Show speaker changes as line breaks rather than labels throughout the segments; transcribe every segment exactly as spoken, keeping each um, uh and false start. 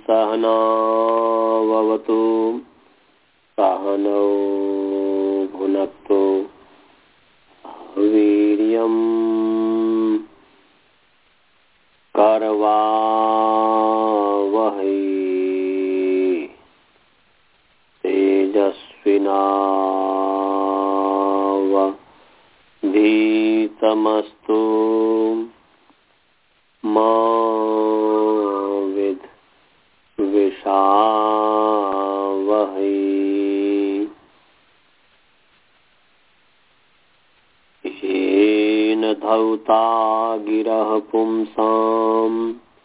सहनावतु सहनौ भुनक्तु वीर्यं करवावहै तेजस्विनावधीतमस्तु मा विद्विषावहै। येन धौता गिरः पुंसां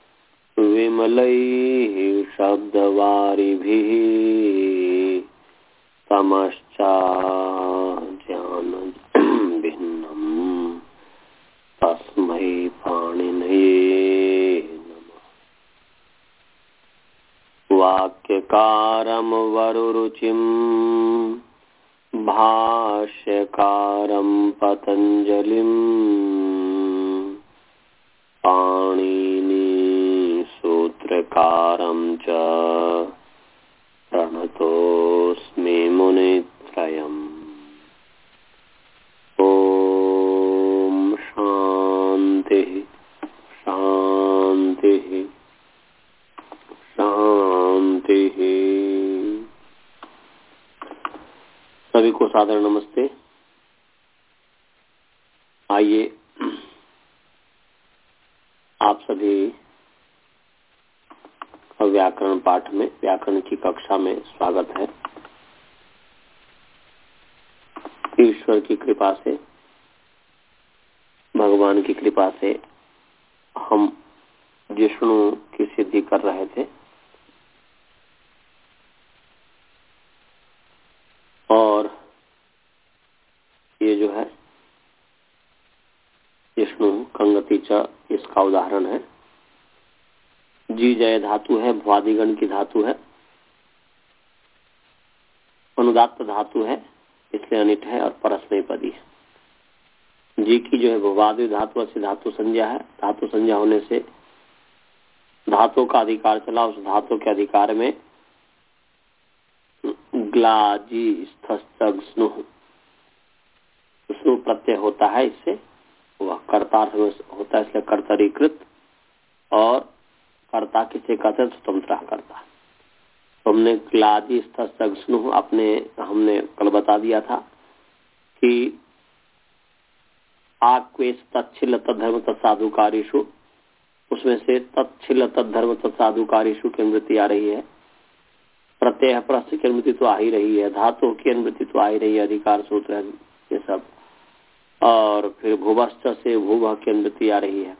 विमलैः शब्दवारिभिः तमश्चाज्ञानभिन्नं तस्मै पाणिनये नमः। वाक्यकारं वरुरुचिं भाष्यकारं पतञ्जलिं पाणिनि सूत्रकारं च प्रणतोऽस्मि मुनित्रयम्। ॐ शान्तिः शान्तिः शान्तिः। सभी को सादर नमस्ते। आइए आप सभी व्याकरण पाठ में, व्याकरण की कक्षा में स्वागत है। ईश्वर की कृपा से, भगवान की कृपा से हम जिष्णु की सिद्धि कर रहे थे और ये जो है जिष्णु कंगति च इसका उदाहरण है। जी जय धातु है, भ्वादिगण की धातु है, अनुदात्त धातु है इसलिए अनिट है और परस्मैपदी है। जी की जो है भुवादि धातु से धातु संज्ञा है। धातु संज्ञा होने से धातु का अधिकार चला, उस धातु के अधिकार में ग्लाजी स्थस्तग स्नु स्नु प्रत्यय होता है, इससे वह कर्ता होता है, इसलिए कर्तरीकृत। और कर्ता किसे कहते हैं? स्वतंत्र कर्ता। तो हमने ग्लाजी स्थस्तग स्नु अपने हमने कल बता दिया था कि आक्वेश तच्छिल तद्धर्म तत्साधुकारीषु, उसमें से तच्छिल तद्धर्म तत्साधुकारीषु की अनुवृत्ति आ रही है। प्रत्यय प्रश्न की अनुवृत्ति तो आ ही रही है, धातु की अनुवृत्ति तो आ ही रही है, अधिकार सूत्र है ये सब। और फिर भुवश्च से भूव की अनुवृत्ति आ रही है।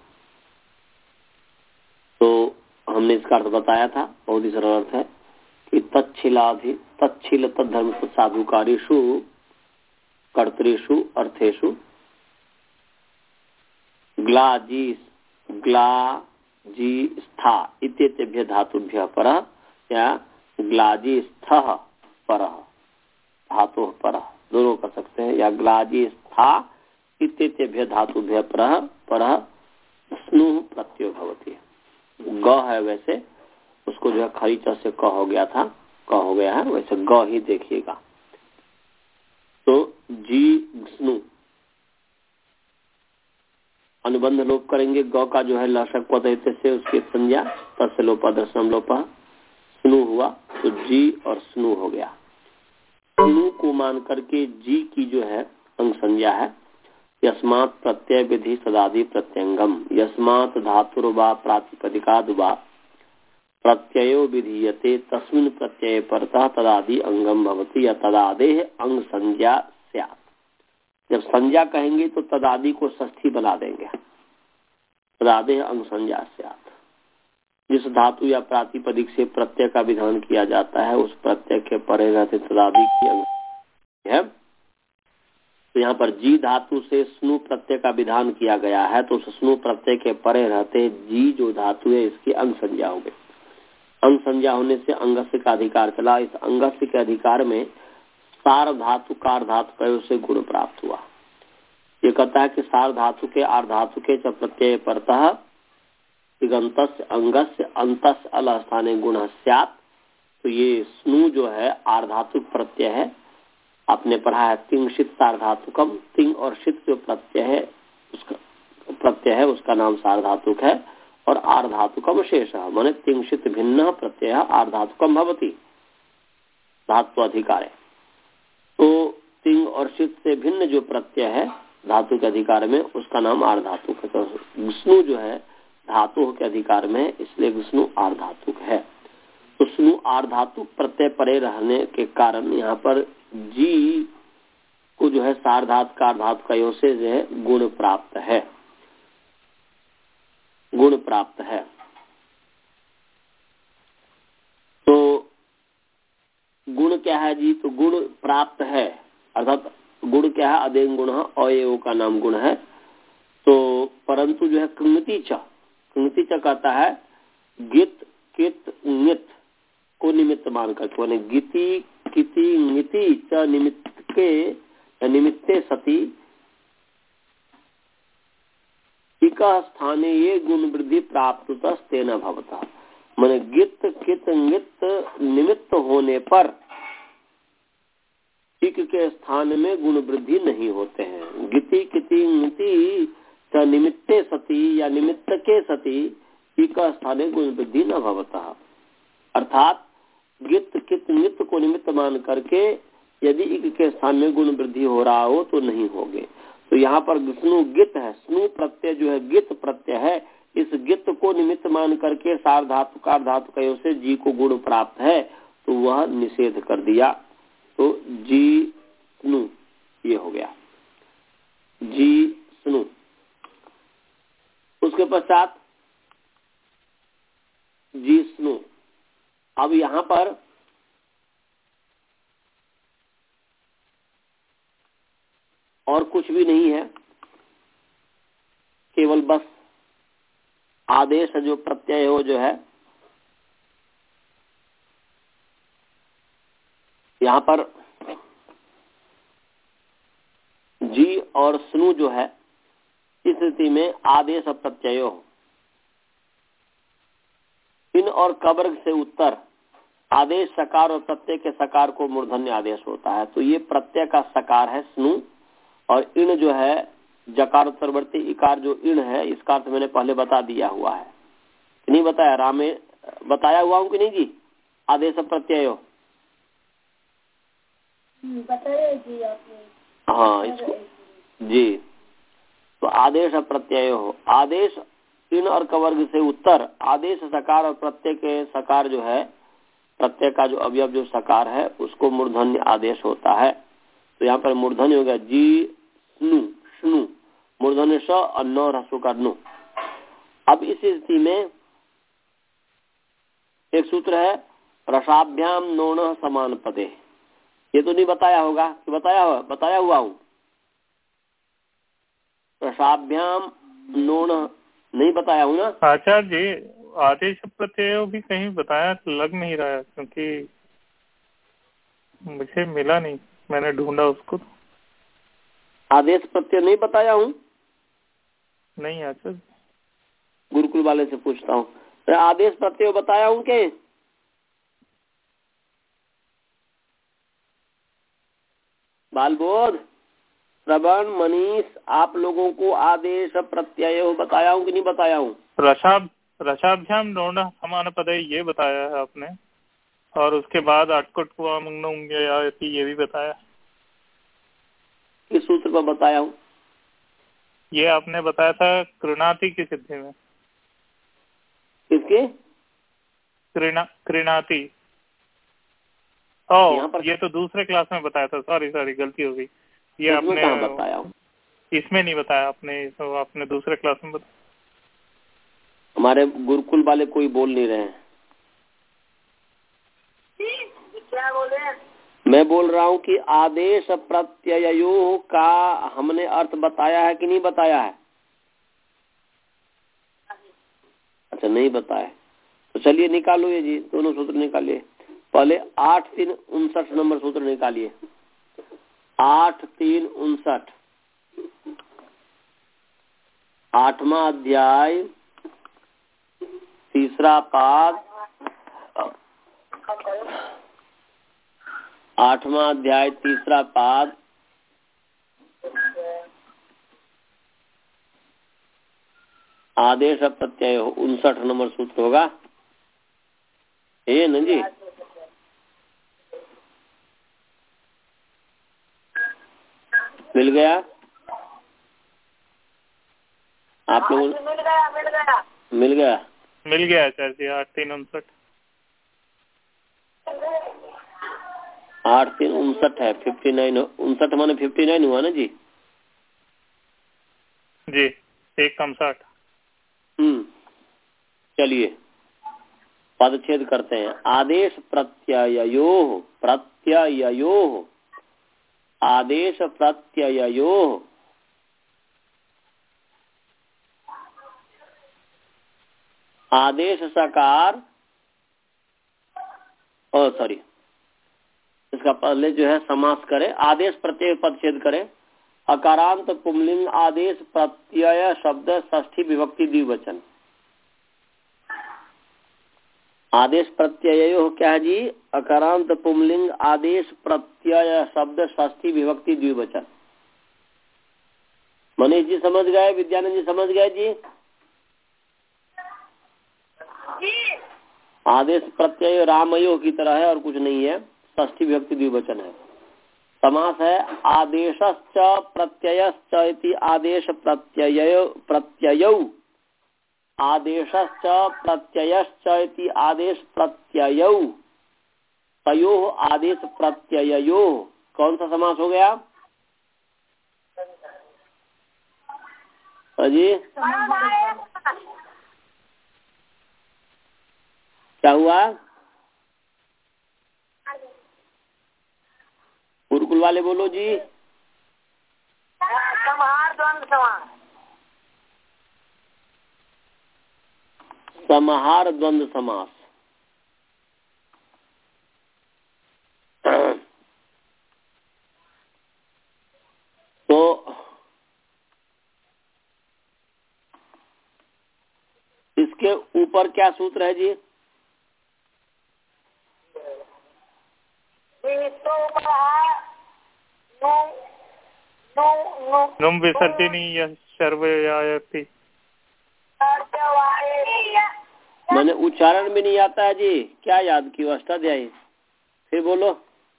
तो हमने इसका अर्थ बताया था, बहुत ही सरल अर्थ है कि तच्छिलाधि तच्छिल तद्धर्म तत्साधुकारीषु कर्तृषु अर्थेषु ग्लाजी ग्लाजी स्था इत्येतेभ्यः धातुभ्यः परः या ग्लाजी स्थः परः धातुः परः दोनों कर सकते हैं, या ग्लाजी स्था इत्येतेभ्यः धातुभ्यः परः परः स्नुः प्रत्ययो भवति। ग है वैसे, उसको जो है खरीच से क हो गया था, क हो गया है, वैसे ग ही देखिएगा। तो जी स्नु अनुबंध लोप करेंगे, ग का जो है लशक पद से उसकी संज्ञा तस्य लोप दर्शनम लोप स्नु हुआ, तो जी और स्नु हो गया। स्नु को मान करके जी की जो है अंग संज्ञा है। यस्मात् प्रत्यय विधि सदादि प्रत्यंगम, यस्मात् धातुर्वा प्रातिपदिकाद् वा प्रत्ययो विधीयते तस्मिन् प्रत्यय परतः तदादि अंगम भवति या तदादेह अंग संज्ञा स्यात्। जब संज्ञा कहेंगे तो तदादि को षष्ठी बना देंगे, तदादेह अंग संज्ञा स्यात्। जिस धातु या प्रातिपदिक से प्रत्यय का विधान किया जाता है उस प्रत्यय के परे रहते तदादि की अंग है। तो यहाँ पर जी धातु से स्नु प्रत्यय का विधान किया गया है, तो उस स्नु प्रत्यय के परे रहते जी जो धातु है इसकी अंग संज्ञा हो गई। अंग संज्ञा होने से अंगस्य का अधिकार चला। इस अंगस्य के अधिकार में सार धातु कार धातु प्रयोग से गुण प्राप्त हुआ। ये कहता है कि सार धातु के आर धातु के च प्रत्यय परतः तिगंतस्य अंगस्य अंतस्य अल स्थाने गुण स्यात्। तो ये स्नु जो है आर्धातुक प्रत्यय है। आपने पढ़ा है तिंग शीत सार्धातुकम। तिंग और शीत जो प्रत्यय है उसका प्रत्यय है उसका नाम सार्धातुक है। और आर्धातुकम शेष माने तिंग शीत भिन्न प्रत्यय आर्धातुकम भवति धातु अधिकार है। तो तिंग और शीत से भिन्न जो प्रत्यय है धातु के अधिकार में उसका नाम आर्धातुक है। तो विष्णु जो है धातु के अधिकार में इसलिए विष्णु आर्धातुक है। तो स्नु आर्धातुक प्रत्यय परे रहने के कारण यहाँ पर जी को जो है सार्धात का धातु का योग से जो है गुण प्राप्त है, गुण प्राप्त है। तो गुण क्या है जी? तो गुण प्राप्त है अर्थात गुण क्या है? अदेन गुण अवयव का नाम गुण है। तो परंतु जो है कृंगति च कृंगति च कहता है गित कित नित को निमित्त मान करके माने गिति किति निति च निमित्त के निमित्ते सती इक स्थाने ये गुण वृद्धि प्राप्त तेन भवता। माने गित कित नित निमित्त होने पर इक के स्थान में गुण वृद्धि नहीं होते हैं। गिति किति निति च निमित्ते सती या निमित्त के सती इक स्थाने गुण वृद्धि न भवता। अर्थात गित कित नित को निमित्त मान करके यदि इक के स्थान में गुण वृद्धि हो रहा हो तो नहीं होगे। तो यहाँ पर स्नु गित है। स्नु प्रत्यय जो है गित प्रत्यय है। इस गित को निमित्त मान करके सार्धातु का धातु कयो से जी को गुण प्राप्त है तो वह निषेध कर दिया। तो जी स्नु ये हो गया जी स्नु। उसके पश्चात जी स्नु। अब यहाँ पर और कुछ भी नहीं है, केवल बस आदेश जो प्रत्यय हो जो है यहाँ पर जी और स्नु जो है इस स्थिति में आदेश प्रत्यय हो। इन और कवर्ग से उत्तर आदेश सकार और प्रत्यय के सकार को मूर्धन्य आदेश होता है। तो ये प्रत्यय का सकार है स्नु और इन जो है जकार उत्तरवर्ती इकार जो इन है इसका अर्थ मैंने पहले बता दिया हुआ है। नहीं बताया? रामे बताया हुआ हूँ कि नहीं जी? आदेश प्रत्यय हो
बताया जी आपने।
हाँ इसको जी। तो आदेश प्रत्यय हो। आदेश इन और कवर्ग से उत्तर आदेश सकार और प्रत्यय के सकार जो है प्रत्यय का जो अवयव जो सकार है उसको मूर्धन्य आदेश होता है। तो यहाँ पर मूर्धन्य हो गया जी स्नु स्नु मूर्धन्य स और नौ रसों का नु। अब इस स्थिति में एक सूत्र है रसाभ्याम नोन समान पदे। ये तो नहीं बताया होगा कि बताया हुआ बताया हुआ हूँ? रसाभ्याम नोन नहीं बताया हूँ ना
आचार्य जी? आदेश प्रत्यय भी कहीं बताया लग नहीं रहा है क्योंकि मुझे मिला नहीं, मैंने ढूंढा उसको।
आदेश प्रत्यय नहीं बताया हूँ?
नहीं आचार्य।
गुरुकुल वाले से पूछता हूँ। आदेश प्रत्यय बताया हूँ के? बालबोध श्रवण मनीष आप लोगों को आदेश प्रत्यय बताया हूँ कि नहीं बताया हूँ?
रसाभ रसाभ्याम नोन समान पद ये बताया है आपने और उसके बाद अटकुट ये भी बताया।
किस सूत्र पर बताया हूँ?
ये आपने बताया था कृणाति की सिद्धि में।
किसके?
कृणा कृणाति। ओ ये तो दूसरे क्लास में बताया था। सॉरी सॉरी गलती हो गई। ये आपने
बताया हूँ? इसमें
नहीं बताया आपने, तो आपने दूसरे क्लास में बताया।
हमारे गुरुकुल वाले कोई बोल नहीं रहे हैं।
क्या बोले?
मैं बोल रहा हूँ कि आदेश प्रत्ययों का हमने अर्थ बताया है कि नहीं बताया है? अच्छा नहीं बताया तो चलिए निकालो ये जी दोनों सूत्र निकालिए। पहले आठ तीन उनसठ नंबर सूत्र निकालिए। आठ तीन उनसठ आठवां अध्याय तीसरा पाद, आठवां अध्याय तीसरा पाद, आदेश प्रत्यय उनसठ नंबर सूत्र होगा ये न जी। मिल गया आप लोगों?
मिल गया मिल गया
मिल गया
मिल गया आचार्य जी। आठ तीन उनसठ
आठ तीन उनसठ है। फिफ्टी नाइन उनसठ माने फिफ्टी नाइन हुआ ना जी?
जी, एक कम साठ।
हम्म चलिए पदच्छेद करते हैं। आदेश प्रत्ययो प्रत्ययो आदेश प्रत्ययो आदेश सकार ओ सॉरी इसका पहले जो है समास करे। आदेश प्रत्यय पदच्छेद करे। अकारांत पुंलिंग आदेश प्रत्यय शब्द षष्ठी विभक्ति द्विवचन। आदेश प्रत्यय क्या है जी? अकारांत पुंलिंग आदेश प्रत्यय शब्द षष्ठी विभक्ति द्विवचन। मनीष जी समझ गए? विद्यानंद जी समझ गए जी?
जी।
आदेश प्रत्यय रामयो की तरह है और कुछ नहीं है, षष्ठी विभक्ति द्विवचन है। समास है आदेशश्च प्रत्ययश्च इति आदेश प्रत्यय प्रत्ययौ आदेशश्च प्रत्ययश्च इति आदेश प्रत्ययौ तयोः आदेश प्रत्यययोः। कौन सा समास हो गया जी? क्या हुआ? गुरुकुल वाले बोलो जी।
समाहार द्वंद्व समास।
समाहार द्वंद्व समास। तो इसके ऊपर क्या सूत्र है जी?
तो ऊपर है नु नु नु
नुम विसर्जनीय सर्वयाति।
मैंने उच्चारण भी नहीं आता है जी। क्या याद किया? अष्टाध्यायी फिर बोलो।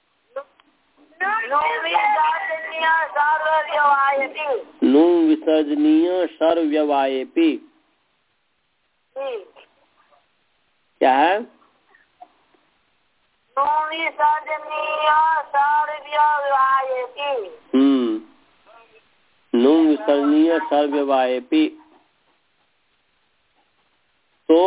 नुम विसर्जनीय सर्वव्यवायेपि। क्या है? हम्म नुम विसर्जनीय सर्वव्यवायेपि। तो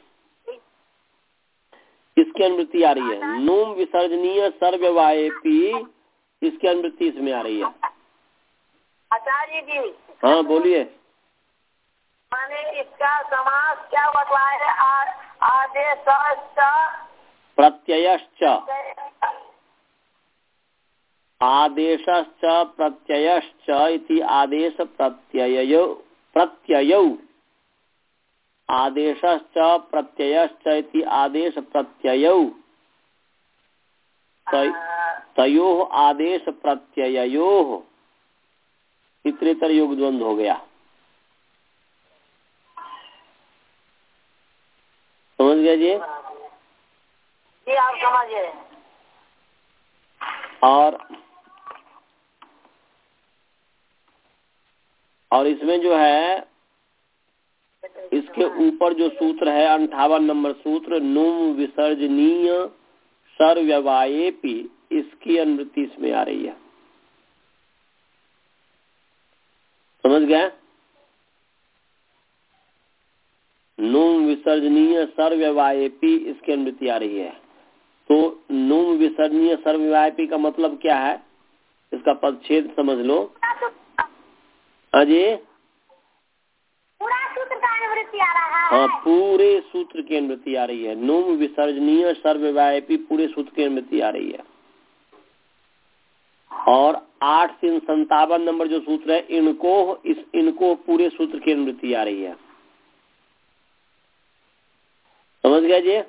इसकी अनुवृत्ति आ रही है नुम विसर्जनीय सर्वव्यवायेपि। इसकी अनुवृत्ति इसमें आ रही है।
आचार्य जी।
हाँ बोलिए।
मैंने इसका समास क्या बतलाया है? आदेश
प्रत्ययश्च आदेशश्च प्रत्ययश्च इति आदेश प्रत्यययो प्रत्ययौ आदेशश्च प्रत्ययश्च इति आदेश प्रत्ययौ तयोः आदेश प्रत्यययोः। इतरेतर योग द्वंद्व हो गया। समझ गए जी?
जी आप समझ गए।
और और इसमें जो है इसके ऊपर जो सूत्र है अंठावन नंबर सूत्र नुम विसर्जनीय सर्वव्यवायेपि। इसकी अनुवृत्ति इसमें आ रही है। समझ गए? नुम विसर्जनीय सर्वव्यवायेपि इसकी अनुवृत्ति आ रही है। तो नुम विसर्जनीय सर्वव्यवायेपि का मतलब क्या है? इसका पदच्छेद समझ लो। अजय
पूरा सूत्र का अनुवृत्ति आ रहा है।
हाँ पूरे सूत्र की अनुवृत्ति आ रही है। नुम विसर्जनीय सर्वव्यवायेपि पूरे सूत्र की अनुवृत्ति आ रही है। और आठ तीन संतावन नंबर जो सूत्र है इनको इस इनको पूरे सूत्र की अनुवृत्ति आ रही है। समझ गए जी।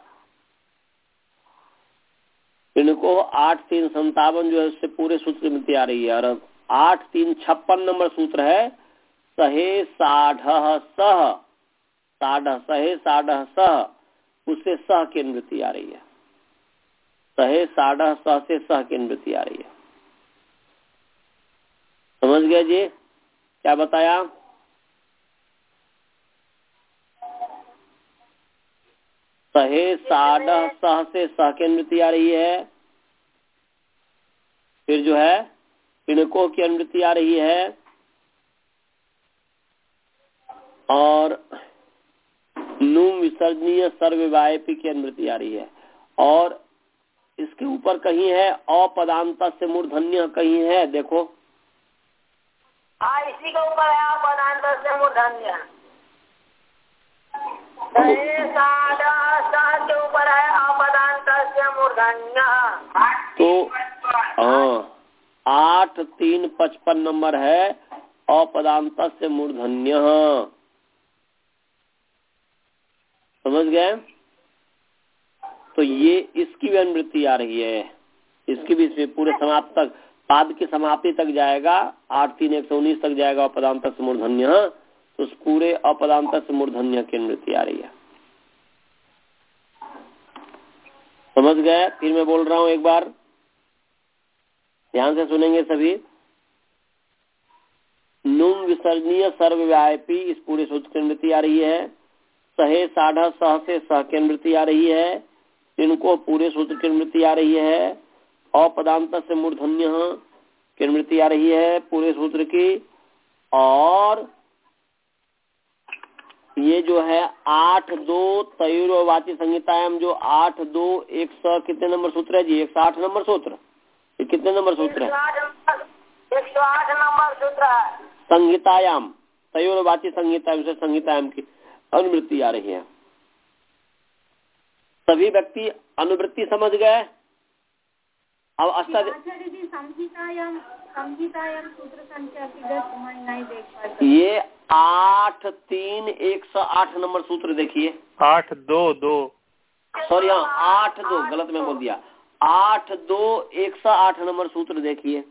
इनको आठ तीन संतावन जो है उससे पूरे सूत्र में आ रही है। और आठ तीन छप्पन नंबर सूत्र है सहे साढ़ सह, साढ़ सहे साढ़ सह, उससे सह की अनुवृत्ति आ रही है। सहे साढ़ सह से सह की अनुवृत्ति आ रही है। समझ गए जी क्या बताया? सहे साढ़ सह से सह की अनुवृत्ति आ रही है। फिर जो है पिणकों की अनुवृत्ति आ रही है और नुम विसर्जनीय सर्ववायपी की अनुवृत्ति आ रही है। और इसके ऊपर कहीं है अपदांत से मूर्धन्य, कहीं है देखो।
हाँ इसी के ऊपर है अपदांत से मूर्धन्य। के ऊपर है अपदांत से मूर्धन्य।
तो हाँ आठ तीन पचपन नंबर है अपदांत से मूर्धन्य। समझ गए? तो ये इसकी भी अनुवृत्ति आ रही है, इसकी भी इसमें पूरे समाप्त तक, पाद की समाप्ति तक जाएगा, आठ तीन एक सौ उन्नीस तक जाएगा अपदांत से मूर्धन्य। तो उस पूरे अपदांत से मूर्धन्य की अनुवृत्ति आ रही है। समझ गए? फिर मैं बोल रहा हूं एक बार, ध्यान से सुनेंगे सभी। नुम विसर्जनीय सर्वव्यापी इस पूरे सूत्र की अनुवृत्ति आ रही है। सहे साढ़ सह से सह की अनुवृत्ति आ रही है। इनको पूरे सूत्र की अनुवृत्ति आ रही है। अपदांत से मूर्धन्य की अनुवृत्ति आ रही है पूरे सूत्र की। और ये जो है आठ दो तयोर्वाची संहितायाम जो आठ दो एक सौ कितने नंबर सूत्र है जी? एक सौ आठ नंबर सूत्र। ये कितने नंबर सूत्र है?
एक सौ आठ नंबर सूत्र है
संहितायाम, तयोर्वाची संहितायाम से संहितायाम की अनुवृत्ति आ रही है। सभी व्यक्ति अनुवृत्ति समझ गए? अब अष्टाध्यायी
संहितायाम संहितायाम सूत्र संख्या नहीं देख पाते।
ये आठ तीन एक सौ आठ नंबर सूत्र देखिए।
आठ दो दो
सॉरी हाँ आठ दो गलत में बोल दिया। आठ दो एक सौ आठ नंबर सूत्र देखिए।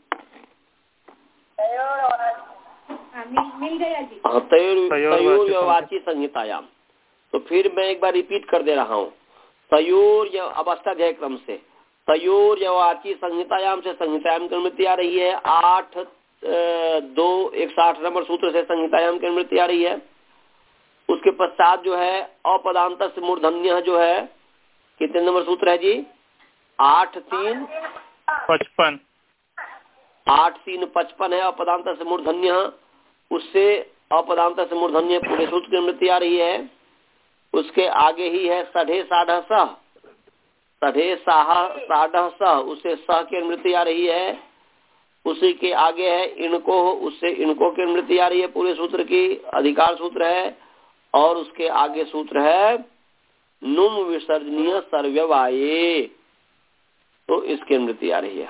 मिल गया जी।
तयोर्वाची संहितायाम। तो फिर मैं एक बार रिपीट कर दे रहा हूँ। तयोर अब अष्टाध्यायी क्रम से तयोर्वाची संहितायाम से संहितायाम की अनुवृत्ति आ रही है। आठ दो एक सौ आठ नंबर सूत्र से संहितायाम की अनुवृत्ति आ रही है। उसके पश्चात जो है अपदांत से मूर्धन्य जो है कितने नंबर सूत्र है जी? आठ तीन
पचपन
आठ तीन पचपन है अपदांत से मूर्धन्य। उससे अपदांत से मूर्धन्य पूरे सूत्र की अनुवृत्ति आ रही है। उसके आगे ही है सढ़े साढ़ सह, सढ़े साढ़ सह, उससे सह की अनुवृत्ति आ रही है। उसी के आगे है इनको, उससे इनको की अनुवृत्ति आ रही है पूरे सूत्र की, अधिकार सूत्र है। और उसके आगे सूत्र है नुम विसर्जनीय सर्ववाये, तो इसकी अनुवृत्ति आ रही है।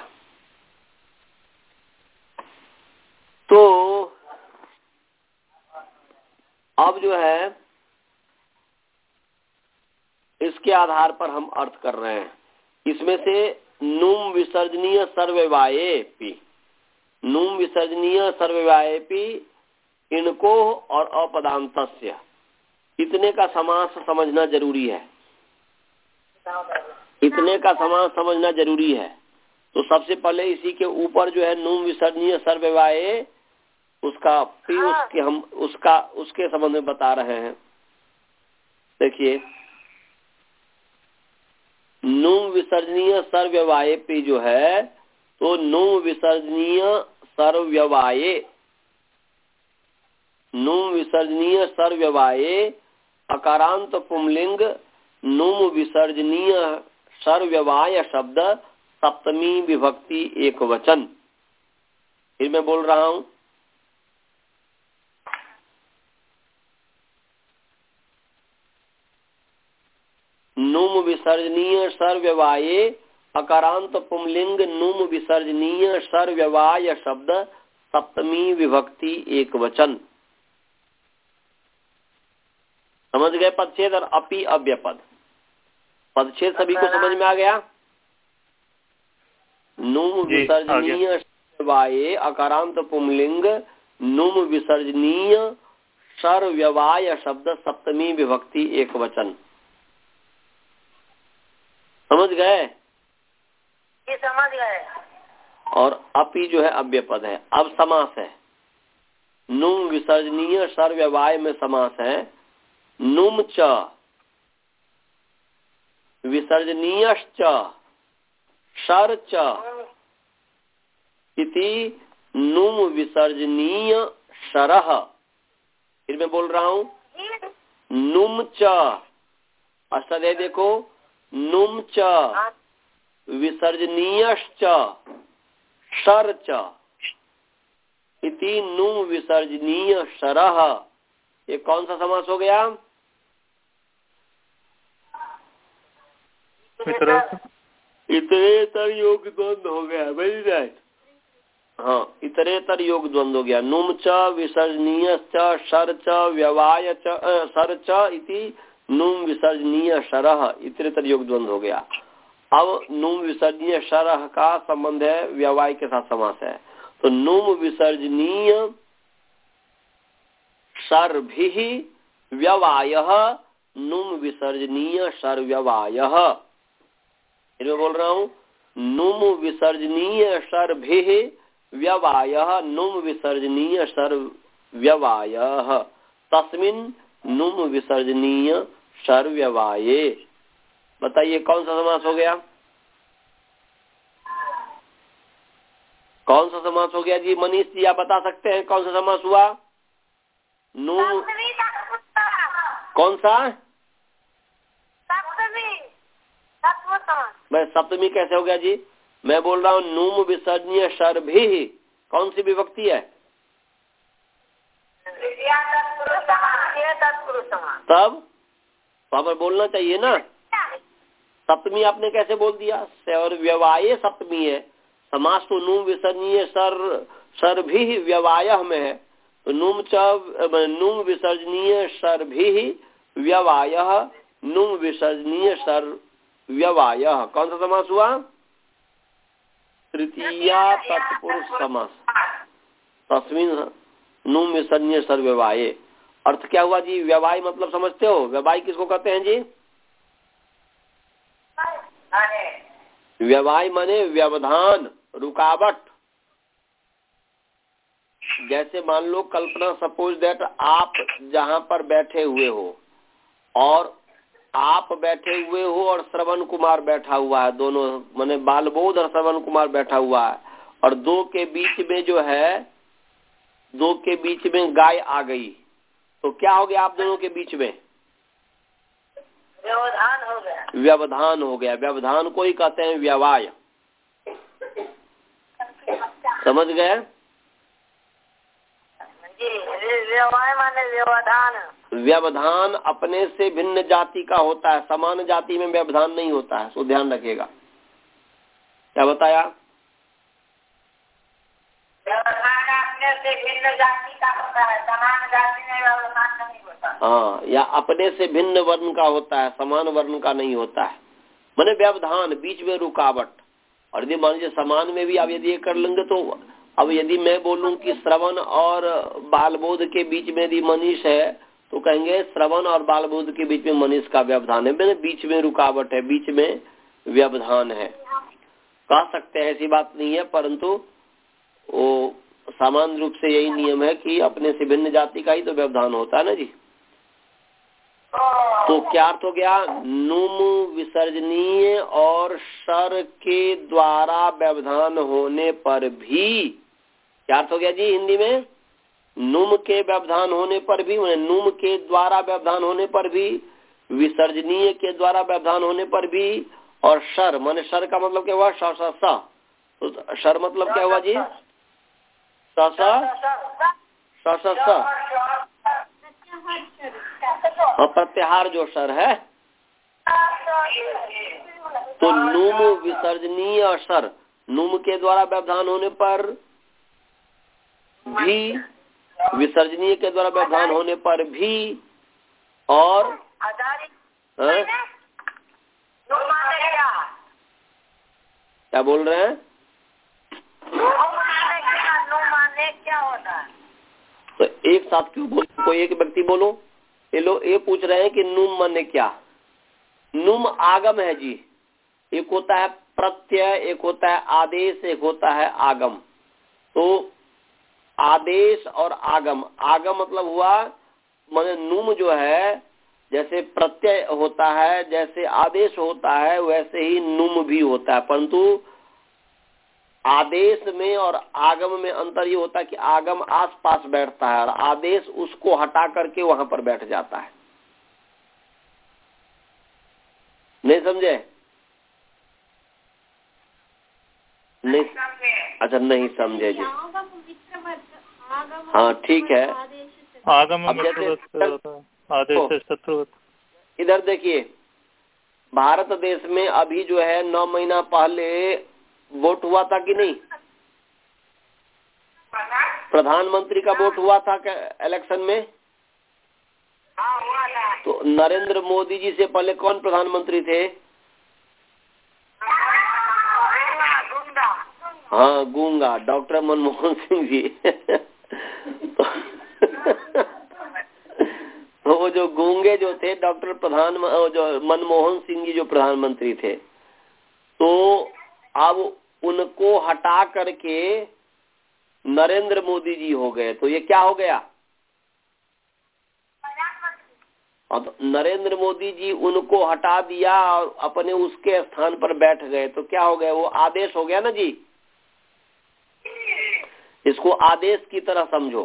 तो अब जो है इसके आधार पर हम अर्थ कर रहे हैं। इसमें से नुम विसर्जनीय सर्ववायेपि, नुम विसर्जनीय सर्ववायेपि, इनको और अपदांतस्य, इतने का समास समझना जरूरी है। इतने का समास समझना जरूरी है। तो सबसे पहले इसी के ऊपर जो है नुम विसर्जनीय सर्ववाये, उसका फिर उसके हम उसका उसके संबंध में बता रहे हैं। देखिए नुम विसर्जनीय सर्ववाये जो है, तो नुम विसर्जनीय सर्ववाये, नुम विसर्जनीय सर्ववाये अकारांत पुंलिंग नुम विसर्जनीय सर्ववाय शब्द सप्तमी विभक्ति एक वचन। फिर मैं बोल रहा हूं, नुम विसर्जनीय सर्ववाये अकारांत पुंलिंग नुम विसर्जनीय सर्ववाय शब्द सप्तमी विभक्ति एक वचन। समझ गए पदछेद और अपि अव्यय पद। पदछेद सभी को समझ में आ गया। नुम विसर्जनीय वाये अकारांत पुंलिंग नुम विसर्जनीय शर व्यवाय शब्द सप्तमी विभक्ति एक वचन। समझ गए?
ये समझ गए।
और अपि जो है अव्यय पद है। अब समास है। नुम विसर्जनीय शर व्यवाय में समास है। नुम च विसर्जनीयश्च शर च इति नुम विसर्जनीय शरह। फिर मैं बोल रहा हूं नुम च अष्टाध्यायी देखो नुम च विसर्जनीयश्च शर च इति नुम विसर्जनीय शरह। ये कौन सा समास हो गया? इतरेतर योग द्वंद्व हो गया। Very right. हाँ, इतरेतर योग द्वंद्व हो गया। नुम च विसर्जनीय च शर च व्यवाय च शर च इति नुम विसर्जनीय शरह इतरेतर योग द्वंद्व हो गया। अब नुम विसर्जनीय शरह का संबंध है व्यवाय के साथ समास है। तो नुम विसर्जनीय शरभिः व्यवायः नुम विसर्जनीय शर व्यवायः। मैं बोल रहा हूँ नुम विसर्जनीय शरभिः व्यवायः नुम विसर्जनीय शर व्यवायः तस्मिन् नुम विसर्जनीय शर व्यवाये। बताइए कौन सा समास हो गया? कौन सा समास हो गया जी? मनीष जी आप बता सकते हैं कौन सा समास हुआ? नु कौन सा? मैं सप्तमी कैसे हो गया जी? मैं बोल रहा हूँ नुम विसर्जनीय शर भी कौन सी विभक्ति है? तब वहां पर बोलना चाहिए ना। सप्तमी आपने कैसे बोल दिया? और व्यवाय सप्तमी है। समास तो नुम विसर्जनीय सर सर भी व्यवाय में है। तो नुम च नुम विसर्जनीय सर भी व्यवाय नुम विसर्जनीय सर व्यवाय कौन सा समास हुआ? तृतीया तत्पुरुष समास। तस्मिन् नुम विसर्जनीय सर व्यवाय। अर्थ क्या हुआ जी? व्यवाय मतलब समझते हो? व्यवाय किसको कहते हैं जी? व्यवाय माने व्यवधान, रुकावट। जैसे मान लो कल्पना सपोज दैट आप जहां पर बैठे हुए हो और आप बैठे हुए हो और श्रवण कुमार बैठा हुआ है। दोनों माने बालबोध और श्रवण कुमार बैठा हुआ है और दो के बीच में जो है दो के बीच में गाय आ गई तो क्या हो गया? आप दोनों के बीच में
व्यवधान हो गया। व्यवधान
हो गया। व्यवधान को ही कहते हैं व्यवाय। समझ गए?
व्यवाय माने व्यवधान।
व्यवधान अपने से भिन्न जाति का होता है। समान जाति में व्यवधान नहीं होता है, तो ध्यान रखिएगा। क्या बताया?
व्यवधान अपने से भिन्न जाति का होता है, समान जाति में व्यवधान नहीं होता।
हाँ, या अपने से भिन्न वर्ण का होता है, समान वर्ण का नहीं होता है। माने व्यवधान, बीच में रुकावट। और यदि मान लीजिए समान में भी आप यदि ये कर लेंगे तो अब यदि मैं बोलूं कि श्रवण और बालबोध के बीच में यदि मनीष है तो कहेंगे श्रवण और बालबोध के बीच में मनीष का व्यवधान है। मैंने बीच में रुकावट है, बीच में व्यवधान है, कह सकते हैं। ऐसी बात नहीं है, परंतु वो सामान्य रूप से यही नियम है कि अपने से भिन्न जाति का ही तो व्यवधान होता है ना जी। तो क्या अर्थ हो गया? नुम विसर्जनीय और शर के द्वारा व्यवधान होने पर भी क्या अर्थ हो गया जी हिंदी में? नुम के व्यवधान होने पर भी, नुम के द्वारा व्यवधान होने पर भी, विसर्जनीय के द्वारा व्यवधान होने पर भी, और शर माने शर का मतलब क्या हुआ? स स स। तो शर मतलब क्या हुआ जी? स स स स और प्रत्याहार जो शर है। तो नुम विसर्जनीय और शर, नुम के द्वारा व्यवधान होने पर भी, विसर्जनीय के द्वारा व्यवधान होने पर भी और
आधारित
हाँ?
नु माने क्या?
क्या बोल रहे हैं?
नु माने क्या? नु माने क्या होता है?
तो एक साथ क्यों बोल, कोई एक व्यक्ति बोलो। ये लोग ये पूछ रहे हैं कि नुम माने क्या। नुम आगम है जी। एक होता है प्रत्यय, एक होता है आदेश, एक होता है आगम। तो आदेश और आगम, आगम मतलब हुआ माने नुम जो है जैसे प्रत्यय होता है, जैसे आदेश होता है, वैसे ही नुम भी होता है। परंतु आदेश में और आगम में अंतर ये होता है कि आगम आसपास बैठता है और आदेश उसको हटा करके वहां पर बैठ जाता है। नहीं समझे? नहीं, अच्छा नहीं समझे जी। हाँ ठीक है।
आगम
अब जैसे
आदेश से शत्रु।
इधर देखिए, भारत देश में अभी जो है नौ महीना पहले वोट हुआ था कि नहीं? प्रधानमंत्री का वोट हुआ था क्या इलेक्शन में?
हाँ हुआ था।
तो नरेंद्र मोदी जी से पहले कौन प्रधानमंत्री थे?
गूंगा।
हाँ गूंगा, डॉक्टर मनमोहन सिंह जी। तो वो जो गूंगे जो थे, डॉक्टर प्रधान जो मनमोहन सिंह जी जो प्रधानमंत्री थे, तो अब उनको हटा करके नरेंद्र मोदी जी हो गए। तो ये क्या हो गया? अब नरेंद्र मोदी जी उनको हटा दिया और अपने उसके स्थान पर बैठ गए, तो क्या हो गया? वो आदेश हो गया ना जी। इसको आदेश की तरह समझो,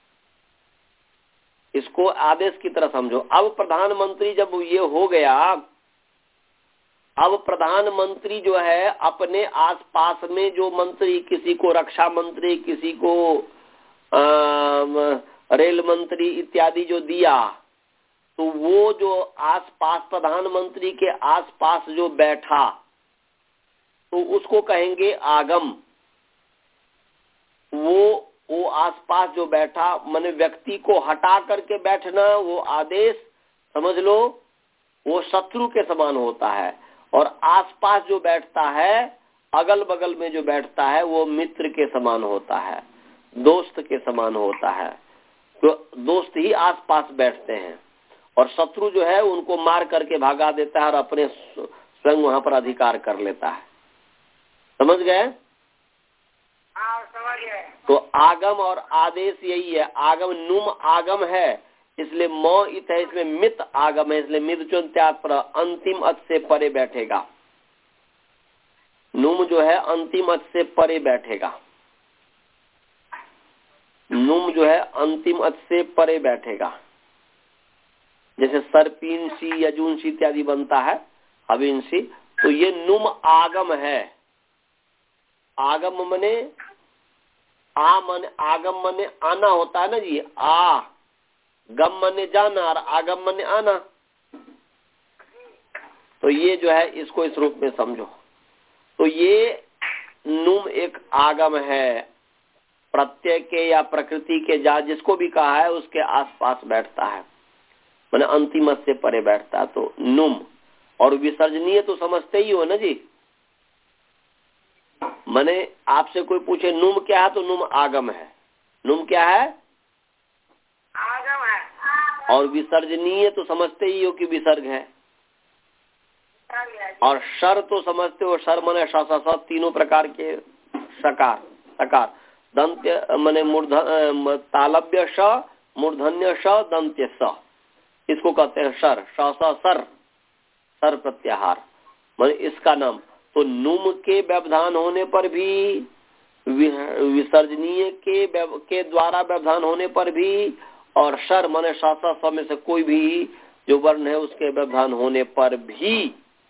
इसको आदेश की तरह समझो। अब प्रधानमंत्री जब ये हो गया, अब प्रधानमंत्री जो है अपने आसपास में जो मंत्री, किसी को रक्षा मंत्री, किसी को आ, रेल मंत्री इत्यादि जो दिया, तो वो जो आसपास प्रधानमंत्री के आसपास जो बैठा, तो उसको कहेंगे आगम। वो वो आसपास जो बैठा माने व्यक्ति को हटा करके बैठना, वो आदेश समझ लो, वो शत्रु के समान होता है। और आसपास जो बैठता है, अगल बगल में जो बैठता है, वो मित्र के समान होता है, दोस्त के समान होता है। तो दोस्त ही आसपास बैठते हैं और शत्रु जो है उनको मार करके भगा देता है और अपने स्वयं वहां पर अधिकार कर लेता है। समझ गए?
हाँ समझ गए।
तो आगम और आदेश यही है। आगम नुम आगम है, इसलिए मौ इत है, इसमें मित आगम है, इसलिए मित जो त्याग पर अंतिम अच से परे बैठेगा। नुम जो है अंतिम अच से परे बैठेगा। नुम जो है अंतिम अच से परे बैठेगा। जैसे सर्पींसी, यजुंसी इत्यादि बनता है, हविंसी, तो ये नुम आगम है। आगम मने आ मने आगम मने आना होता है ना जी। आ गम मने जाना और आगम मने आना। तो ये जो है इसको इस रूप में समझो। तो ये नुम एक आगम है, प्रत्यय के या प्रकृति के, जा जिसको भी कहा है उसके आसपास बैठता है, माने अंतिम से परे बैठता है। तो नुम और विसर्जनीय तो समझते ही हो ना जी। माने आपसे कोई पूछे नुम क्या है, तो नुम आगम है। नुम क्या है?
आगम है।
और विसर्जनीय तो समझते ही हो कि विसर्ग है। और शर तो समझते हो, शर माने श स स तीनों प्रकार के सकार सकार। दंत्य माने मूर्धन, तालव्य श, मूर्धन्य श, दंत्य स, इसको कहते हैं शर। श स सर, सर प्रत्याहार माने इसका नाम। तो नुम के व्यवधान होने पर भी, विसर्जनीय के के द्वारा व्यवधान होने पर भी, और शर माने शास्त्र स में से कोई भी जो वर्ण है उसके व्यवधान होने पर भी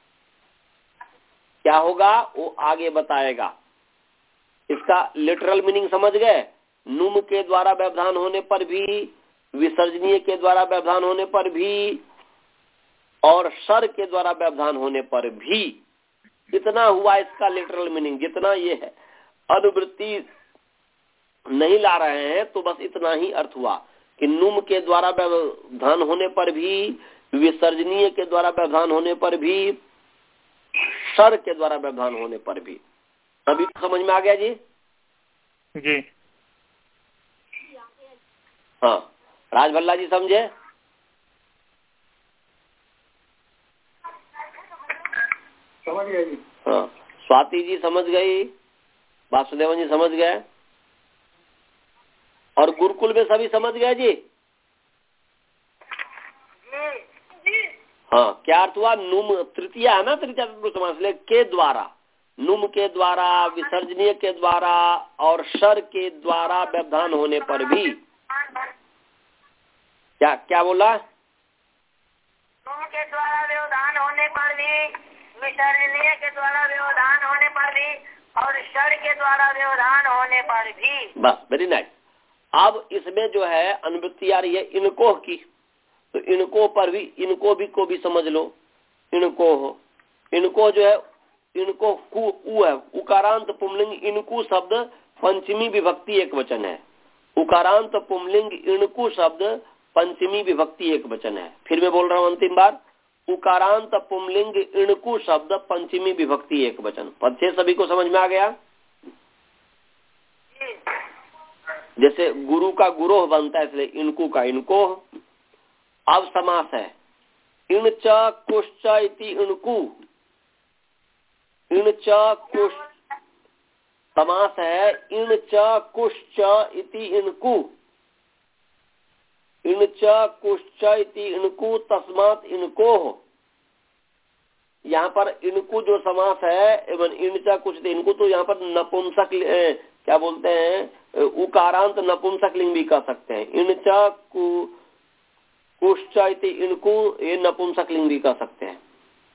क्या होगा वो आगे बताएगा। इसका लिटरल मीनिंग समझ गए? नुम के द्वारा व्यवधान होने पर भी, विसर्जनीय के द्वारा व्यवधान होने पर भी, और शर के द्वारा व्यवधान होने पर भी। इतना हुआ इसका लिटरल मीनिंग। जितना ये है अनुवृत्ति नहीं ला रहे हैं तो बस इतना ही अर्थ हुआ। कि नुम के द्वारा व्यवधान होने पर भी, विसर्जनीय के द्वारा व्यवधान होने पर भी, शर के द्वारा व्यवधान होने पर भी। अभी समझ में आ गया जी?
जी
हाँ, राजभल्ला जी समझे?
समझ गया जी।
हाँ, स्वाति जी समझ गई, वासुदेवन जी समझ गए, और गुरुकुल में सभी समझ गए जी? हाँ, क्या अर्थ हुआ? नुम तृतीया है ना, तृतीया समास ले के द्वारा, नुम के द्वारा, विसर्जनीय के द्वारा और शर के द्वारा व्यवधान होने पर भी। क्या क्या बोला?
नुम के द्वारा व्यवधान होने पर भी, विसर्जनीय के द्वारा व्यवधान होने पर भी और शर के द्वारा व्यवधान होने पर भी। बस,
वेरी नाइस। अब इसमें जो है अनुवृत्ति आ रही है इनको की, तो इनको पर भी, इनको भी को भी समझ लो। इनको हो, इनको जो है, इनको कु उ है, उकारांत पुमलिंग इनको शब्द पंचमी विभक्ति एक वचन है। उकारांत पुमलिंग इनको शब्द पंचमी विभक्ति एक वचन है। फिर मैं बोल रहा हूँ अंतिम बार, उकारांत पुमलिंग इनको शब्द पंचमी विभक्ति एक वचन। पद से सभी को समझ में आ गया? जैसे गुरु का गुरोह बनता है, इसलिए इनको का इनको। अब समास है इन च कुश्च इति इनको, इन च कुश समास है इन च कुश्च इति इनको, इन च कुश्च इति इनको तस्मात् इनको। यहाँ पर इनको जो समास है एवं इन च कुछ इनको, तो यहाँ पर नपुंसक क्या बोलते हैं, उकारांत नपुंसक लिंग भी कह सकते हैं। इन च कुश्च इति इनको, ये नपुंसक लिंग भी कह सकते हैं,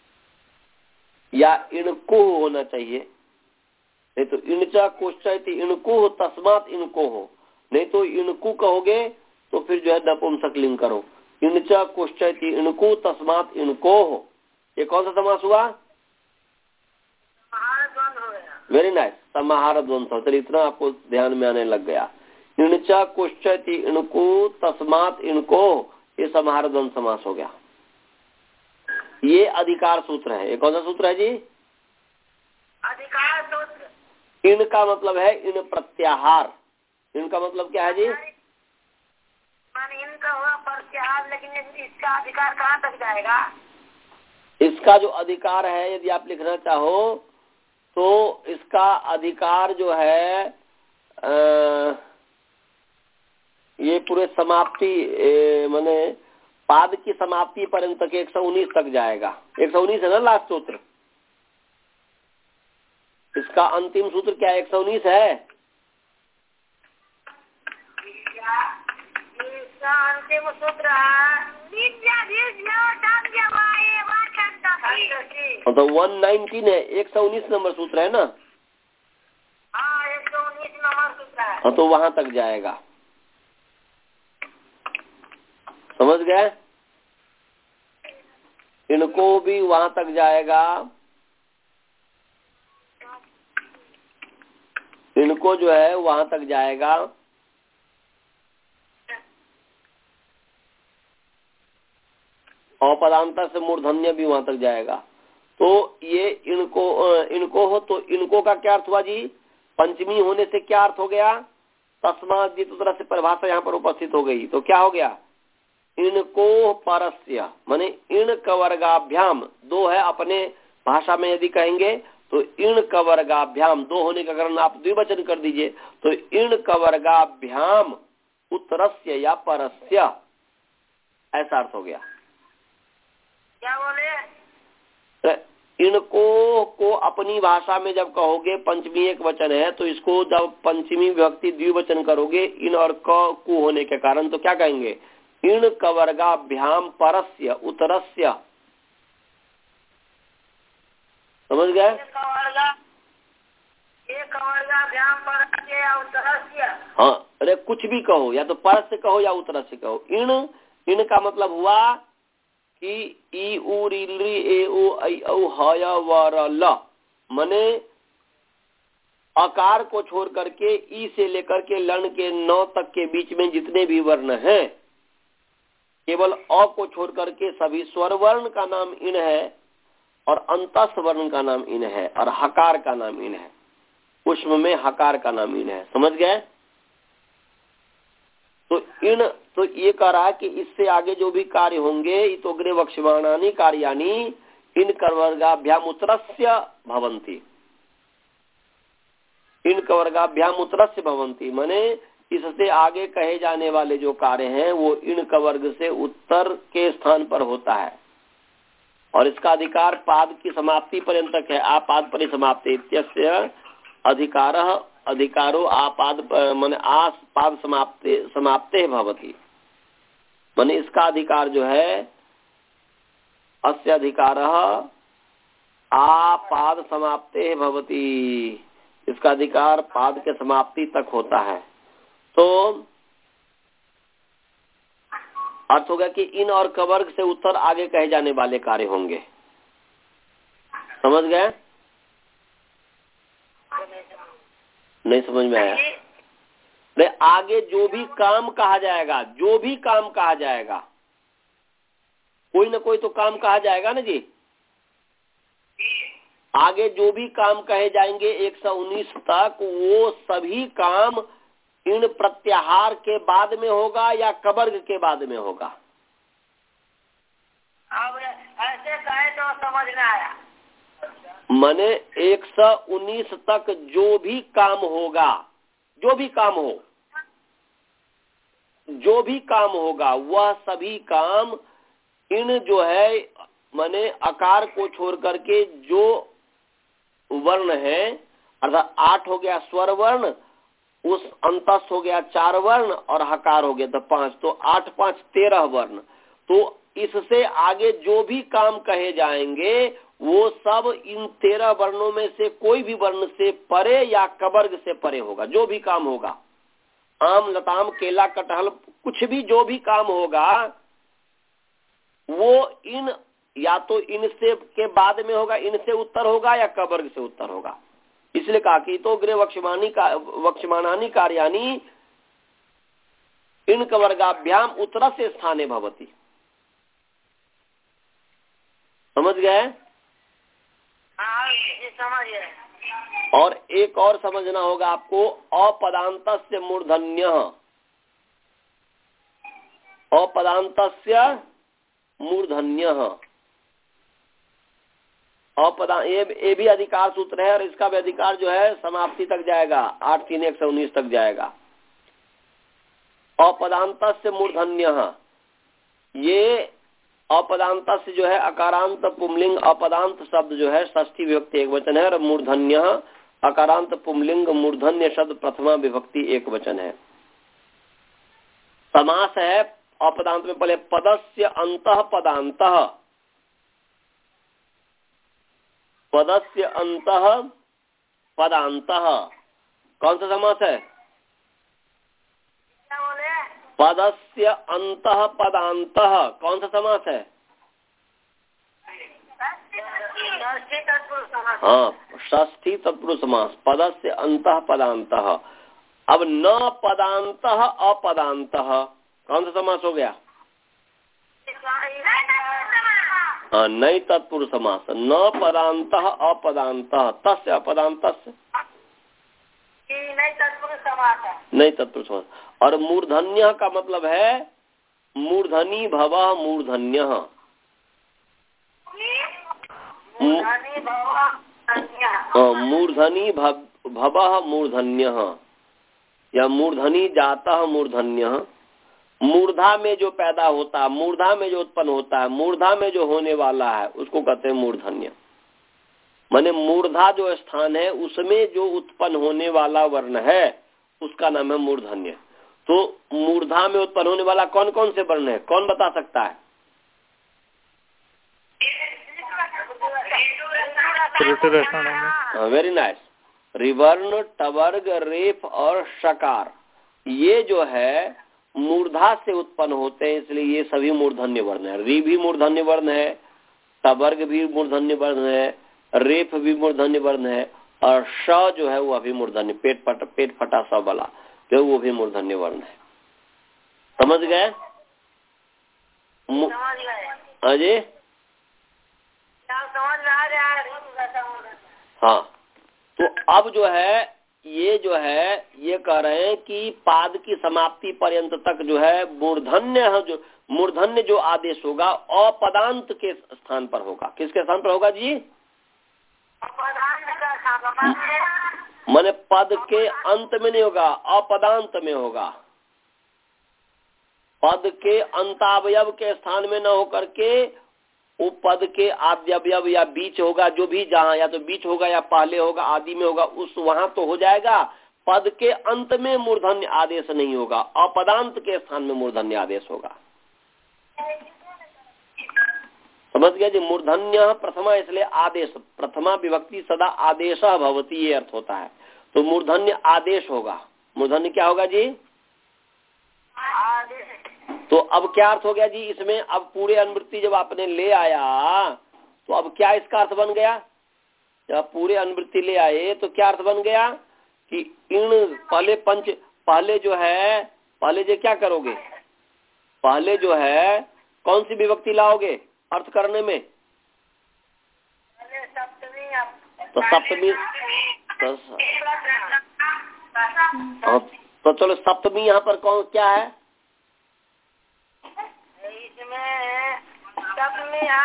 या इनको होना चाहिए। नहीं तो इनचा कुश्च इति इनको तस्मात् इनको हो, नहीं तो इनको कहोगे तो फिर जो है नपुंसक लिंग करो। इनचा कुश्च इति इनको तस्मात् इनको हो। ये कौन सा समास हुआ? वेरी नाइस, समाहार द्वंद्व हो। चलिए, इतना आपको ध्यान में आने लग गया। इनचा कुश्च इति इनको तस्मात् इनको, ये समाहार द्वंद्व समास हो गया। ये अधिकार सूत्र है। ये कौन सा सूत्र है जी?
अधिकार सूत्र।
इनका मतलब है इन प्रत्याहार। इनका मतलब क्या है जी?
इनका हुआ प्रत्याहार, लेकिन इसका अधिकार कहाँ तक जाएगा?
इसका जो अधिकार है, यदि आप लिखना चाहो तो इसका अधिकार जो है आ, ये पूरे समाप्ति माने पाद की समाप्ति पर्यंत तक एक सौ उन्नीस तक जाएगा। एक सौ उन्नीस है ना लास्ट सूत्र? इसका अंतिम सूत्र क्या है? एक सौ उन्नीस है।
इसका अंतिम सूत्र
तो वन नाइनटीन है, एक सौ उन्नीस नंबर सूत्र है ना?
हाँ, एक सौ उन्नीस नंबर सूत्र है।
हाँ, तो वहां तक जाएगा। समझ गए? इनको भी वहां तक जाएगा। इनको जो है वहां तक जाएगा। और पदांतर से मूर्धन्य भी वहां तक जाएगा। तो ये इनको इनको हो, तो इनको का क्या अर्थ हुआ जी? पंचमी होने से क्या अर्थ हो गया? तस्मात् जिस तरह से परिभाषा यहाँ पर उपस्थित हो गई, तो क्या हो गया? इनको परस्य, माने इन कवर्गाभ्याम, दो है अपने भाषा में यदि कहेंगे तो इन कवर्गाभ्याम, दो होने के कारण आप द्विवचन कर दीजिए, तो इन कवर्गाभ्याम उत्तरस्य या परस्य, ऐसा अर्थ हो गया।
क्या बोले?
इनको को अपनी भाषा में जब कहोगे, पंचमी एक वचन है, तो इसको जब पंचमी विभक्ति द्विवचन करोगे इन और क को होने के कारण, तो क्या कहेंगे? इन कवर्गाभ्याम परस्य उत्तरस्य। समझ गए? हाँ, अरे कुछ भी कहो, या तो परस्य कहो या उत्तरस्य कहो। इन इन का मतलब हुआ कि ई उ री री ए ओ ऐ औ ह य व र ल, मने अकार को छोड़ करके ई से लेकर के लर्ण के नौ तक के बीच में जितने भी वर्ण हैं, केवल अ को छोड़ करके सभी स्वर वर्ण का नाम इन है और अंतस वर्ण का नाम इन है और हकार का नाम इन है। पुष्प में हकार का नाम इन है। समझ गए? तो इन तो ये कह रहा है कि इससे आगे जो भी कार्य होंगे तो अग्रे वक्ष्यमाणानि कार्याणि इन कवर्गाभ्याम उत्तरस्य भवन्ति। इन कवर्गाभ्याम उत्तरस्य भवन्ति माने इससे आगे कहे जाने वाले जो कार्य हैं वो इन कवर्ग से उत्तर के स्थान पर होता है और इसका अधिकार पाद की समाप्ति पर्यंत है। आपाद परिसमाप्ति इत्यस्य अधिकारः अधिकारो आपाद माने आस पाद समाप्ते समाप्ते भवति माने इसका अधिकार जो है अस्य अधिकारः आपाद समाप्ते भवति, इसका अधिकार पाद के समाप्ति तक होता है। तो अर्थ होगा कि इन और कवर्ग से उत्तर आगे कहे जाने वाले कार्य होंगे। समझ गए? नहीं समझ में आया? नहीं, आगे जो भी काम कहा जाएगा, जो भी काम कहा जाएगा, कोई ना कोई तो काम कहा जाएगा ना जी। आगे जो भी काम कहे जाएंगे एक सौ उन्नीस तक, वो सभी काम इन प्रत्याहार के बाद में होगा या कवर्ग के बाद में होगा?
अब ऐसे कहे तो समझ में आया।
माने एक सौ उन्नीस तक जो भी काम होगा, जो भी काम हो, जो भी काम होगा वह सभी काम इन जो है माने आकार को छोड़ करके जो वर्ण है, अर्थात आठ हो गया स्वर वर्ण, उस अंतस हो गया चार वर्ण और हकार हो गया तो पांच, तो आठ पांच तेरह वर्ण। तो इससे आगे जो भी काम कहे जाएंगे वो सब इन तेरह वर्णों में से कोई भी वर्ण से परे या कवर्ग से परे होगा। जो भी काम होगा, आम लताम केला कटहल कुछ भी जो भी काम होगा वो इन या तो इनसे के बाद में होगा, इनसे उत्तर होगा या कवर्ग से उत्तर होगा। इसलिए कहा कि तो गृह वक्ष्यमाणी का वक्ष्यमाणानि कार्याणि इन कवर्गाभ्याम उत्तर से स्थाने भवति। समझ गए?
हाँ, ये समझ गए।
और एक और समझना होगा आपको, अपदान्तस्य मूर्धन्यः, अपदान्तस्य मूर्धन्यः, अपदा ये, ये भी अधिकार सूत्र है और इसका भी अधिकार जो है समाप्ति तक जाएगा, आठ तीन एक सौ उन्नीस तक जाएगा। अपदान्तस्य मूर्धन्यः, ये अपदांत जो है अकारांत पुंलिंग अपदांत शब्द जो है षष्ठी विभक्ति एक वचन है और मूर्धन्य अकारांत पुंलिंग मूर्धन्य शब्द प्रथमा विभक्ति एक वचन है। समास है अपदांत में पहले पदस्य अंतः पदांतः, पदस्य अंतः पदांतः, कौन सा समास है? पदस्य अंतः पदांतः, कौन सा समास है? हाँ, षष्ठी तत्पुरुष समास, पदस्य अंतः पदांतः। अब न पदांतः अपदांतः, कौन सा समास हो गया? हाँ, नई तत्पुरुष समास, न पदांतः अपदांतः, तस्य अपदांतस्य
नहीं तत्पुरुष समास है,
नहीं तत्पुरुष समास। और मूर्धन्य का मतलब है मूर्धनी भवः मूर्धन्य, मूर्धनी भवः मूर्धन्य या मूर्धनी जातः मूर्धन्य। मूर्धा में जो पैदा होता है, मूर्धा में जो उत्पन्न होता है, मूर्धा में जो होने वाला है उसको कहते हैं मूर्धन्य। माने मूर्धा जो स्थान है उसमें जो उत्पन्न होने वाला वर्ण है उसका नाम है मूर्धन्य। तो मूर्धा में उत्पन्न होने वाला कौन कौन से वर्ण है, कौन बता सकता है? Very nice. रिवर्ण, टवर्ग, रेफ और शकार, ये जो है मूर्धा से उत्पन्न होते हैं, इसलिए ये सभी मूर्धन्य वर्ण है। री भी मूर्धन्य वर्ण है, टवर्ग भी मूर्धन्य वर्ण है, रेफ भी मूर्धन्य वर्ण है और श जो है वो अभी मूर्धन्य, पेट फट पेट फटा स वाला जो है वो भी मूर्धन्य वर्ण है। समझ गए?
समझ गए।
हाँ जी,
समझ में आ रहा है।
हाँ। तो अब जो है ये जो है ये कह रहे हैं कि पाद की समाप्ति पर्यंत तक जो है मूर्धन्य है, जो मूर्धन्य जो आदेश होगा अपदांत के स्थान पर होगा। किसके स्थान पर होगा जी? माने पद के अंत में नहीं होगा, अपदांत में होगा। पद के अंतावयव के स्थान में न होकर के वो पद के आद्यवयव या बीच होगा, जो भी जहाँ या तो बीच होगा या पहले होगा, आदि में होगा, उस वहां तो हो जाएगा। पद के अंत में मूर्धन्य आदेश नहीं होगा, अपदांत के स्थान में मूर्धन्य आदेश होगा। समझ गया जी? मूर्धन्य प्रथमा इसलिए आदेश, प्रथमा विभक्ति सदा आदेश भवती, ये अर्थ होता है। तो मूर्धन्य आदेश होगा। मूर्धन्य क्या होगा जी? तो अब क्या अर्थ हो गया जी इसमें? अब पूरे अनुवृत्ति जब आपने ले आया तो अब क्या इसका अर्थ बन गया? जब पूरे अनुवृत्ति ले आए तो क्या अर्थ बन गया कि इन पहले पंच पहले जो है पहले जो क्या करोगे? पहले जो है कौन सी विभक्ति लाओगे अर्थ करने में? तो सप्तमी। तो, तो चलो सप्तमी यहाँ पर कौन क्या है?
इसमें सप्तमी है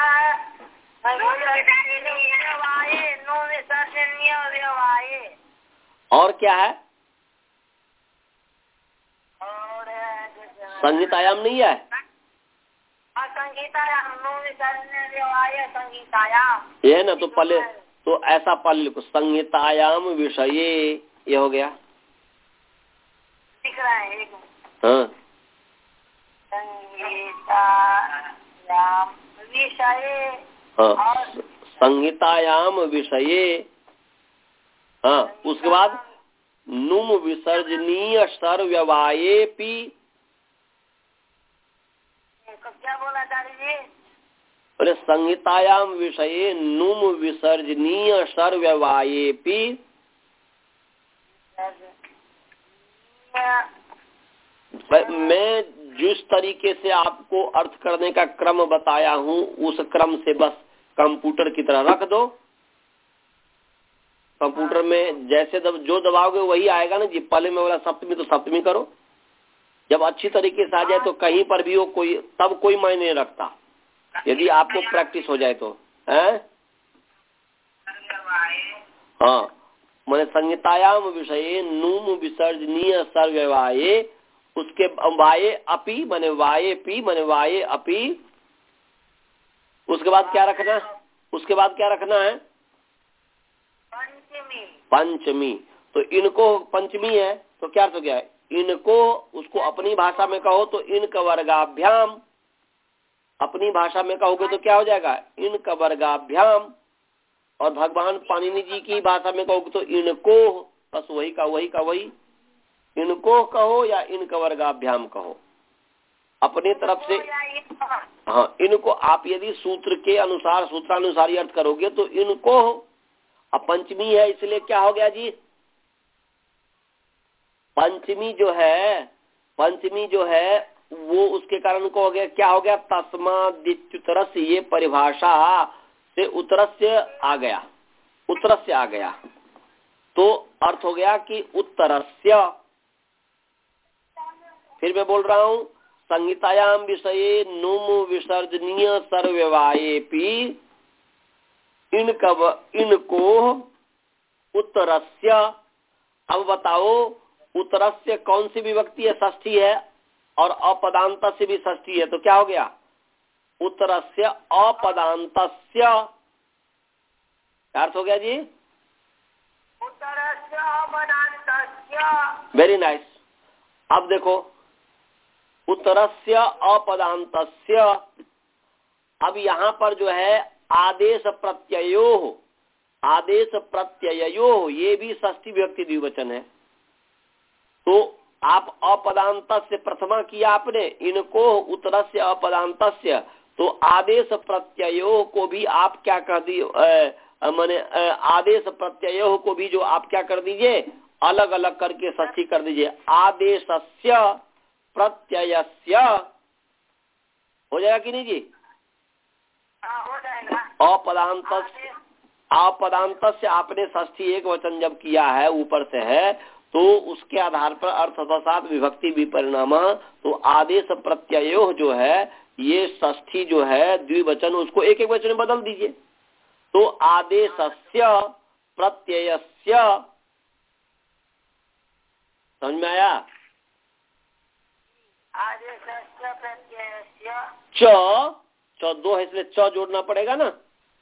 और क्या है?
और
संगीतायाम नहीं है? ये है ना? तो पहले तो ऐसा पहले लिखो, संहितायाम विषये, ये हो गया।
दिख रहा है एक
हाँ,
संहितायाम विषये।
हाँ, संहितायाम विषये। हाँ, उसके बाद नुम विसर्जनीय सर्वव्यवायेपि।
क्या बोला चारी जी?
अरे संहितायाम विषये नुम विसर्जनीय सर्वव्यवायेपि। मैं जिस तरीके से आपको अर्थ करने का क्रम बताया हूँ उस क्रम से बस कंप्यूटर की तरह रख दो। कंप्यूटर में जैसे दब, जो दबाओगे वही आएगा ना जी। पहले में बोला सप्तमी तो सप्तमी करो। जब अच्छी तरीके से आ जाए तो कहीं पर भी वो कोई तब कोई मायने नहीं रखता, यदि आपको प्रैक्टिस हो जाए तो है। हाँ, मैंने संहितायाम विषये नुम विसर्जनीय सर्वव्यवाये, उसके वाये अपि माने वाये पी माने वाये अपि। उसके बाद क्या रखना? उसके बाद क्या रखना है?
पंचमी।
पंचमी। तो इनको पंचमी है तो क्या अर्थ हो गया है? इनको, उसको अपनी भाषा में कहो तो इनक वर्गाभ्याम। अपनी भाषा में कहोगे तो क्या हो जाएगा? इनक वर्गाभ्याम। और भगवान पाणिनि जी की भाषा में कहोगे तो इनको, बस वही का वही का वही। इनको कहो या इनक वर्गाभ्याम कहो, अपने तरफ से। हाँ, इनको आप यदि सूत्र के अनुसार सूत्रानुसारी अर्थ करोगे तो इनको। अब पंचमी है इसलिए क्या हो गया जी? पंचमी जो है पंचमी जो है वो उसके कारण को हो गया, क्या हो गया? तस्मादित्युतरस्य, ये परिभाषा से उत्तरस्य आ गया, उत्तरस्य आ गया। तो अर्थ हो गया कि उत्तरस्य। फिर मैं बोल रहा हूं, संहितायाम विषये नुम विसर्जनीय सर्वव्यवायेपि इनको इनको उत्तरस्य। अब बताओ उत्तरस्य कौन सी विभक्ति है? षष्ठी है और अपदांत से भी षष्ठी है, तो क्या हो गया? उत्तरस्य अपदांतस्य। क्या अर्थ हो गया जी?
उत्तरस्य अपदांतस्य।
Very nice. अब देखो, उत्तरस्य अपदांतस्य। अब यहाँ पर जो है आदेश प्रत्ययो, आदेश प्रत्ययो, ये भी षष्ठी विभक्ति द्विवचन है। तो आप अपदांतस्य प्रथमा किया आपने, इनको उत्तरस्य अपदांतस्य, तो आदेश प्रत्ययो को भी आप क्या कह दिए? माने आदेश प्रत्यय को भी जो आप क्या कर दीजिए, अलग अलग करके षष्ठी कर दीजिए। आदेशस्य प्रत्ययस्य हो जाएगा कि नहीं जी?
हो जाएगा।
अपदांत अपदांत से आपने षष्ठी एक वचन जब किया है ऊपर से है, तो उसके आधार पर अर्थवसात विभक्ति विपरिणाम, तो आदेश प्रत्यय जो है ये षष्ठी जो है द्विवचन, उसको एक एक वचन में बदल दीजिए। तो आदेशस्य प्रत्ययस्य, समझ में आया?
आदेशस्य प्रत्ययस्य
च च दो है इसलिए च जोड़ना पड़ेगा ना।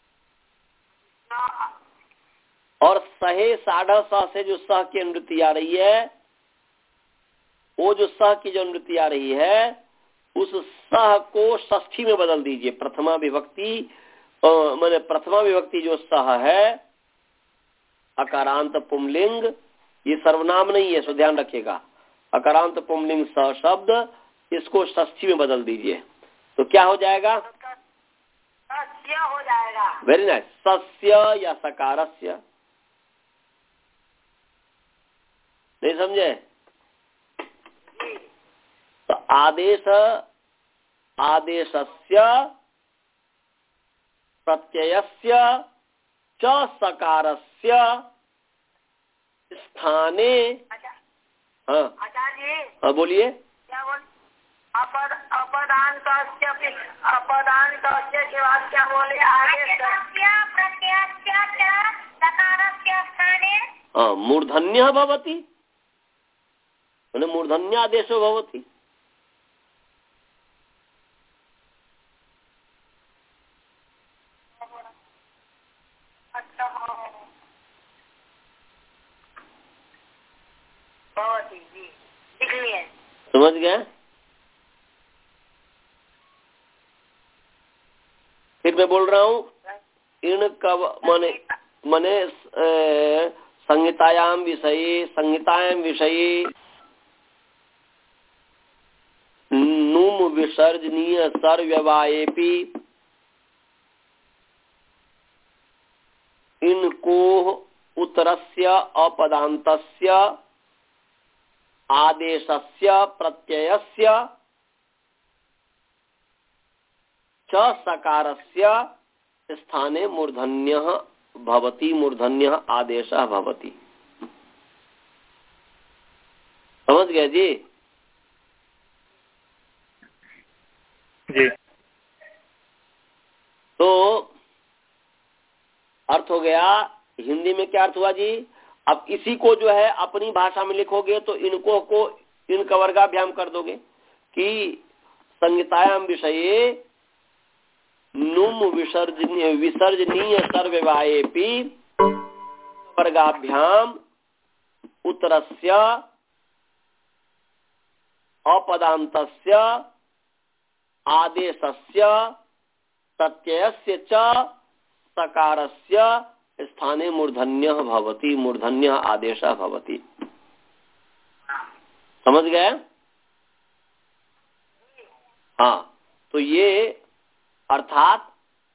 और सहे साढ़ा स से जो सह की अनुवृत्ति आ रही है, वो जो सह की जो अनुवृत्ति आ रही है उस सह को षष्ठी में बदल दीजिए। प्रथमा विभक्ति माने प्रथमा विभक्ति जो सह है अकारांत पुंलिंग, ये सर्वनाम नहीं है, सो ध्यान रखिएगा। अकारांत पुंलिंग स शब्द, इसको षष्ठी में बदल दीजिए तो क्या हो जाएगा?
सस्य हो जाएगा।
Very nice. सस्य या सकारस्य, नहीं समझे? तो आदेश आदेशस्य प्रत्ययस्य च सकारस्य स्थाने। हाँ
आचार्य जी,
हाँ बोलिए।
क्या बोल अपद अपदान्तस्य अपदान्तस्य के बाद क्या बोले? आदेशस्य प्रत्ययस्य च सकारस्य स्थाने
हाँ मूर्धन्यः भवति, माने मूर्धन्यादेशो भवति।
बहुत ही जी, लिख लिए।
समझ गए? फिर मैं बोल रहा हूँ, इन कव माने माने संहितायां विषये संहितायां विषये नुम विसर्जनीय सर्व्यवायेपि इनको उत्तरस्य अपदान्तस्य आदेशस्य प्रत्ययस्य च सकारस्य स्थाने मूर्धन्यः भवति, मूर्धन्यः आदेशः भवति। समझ गए जी?
जी।
तो अर्थ हो गया। हिंदी में क्या अर्थ हुआ जी? अब इसी को जो है अपनी भाषा में लिखोगे तो इनको को इन कवर्गाभ्याम कर दोगे कि संहितायां विषये नुम विसर्जनीय विसर्जनीय सर्ववायेपि वर्गाभ्याम उत्तरस्य अपदान्तस्य आदेशस्य प्रत्ययस्य च सकारस्य स्थाने मूर्धन्यः भवति, मूर्धन्यः आदेशः भवति। समझ गए? हाँ, तो ये अर्थात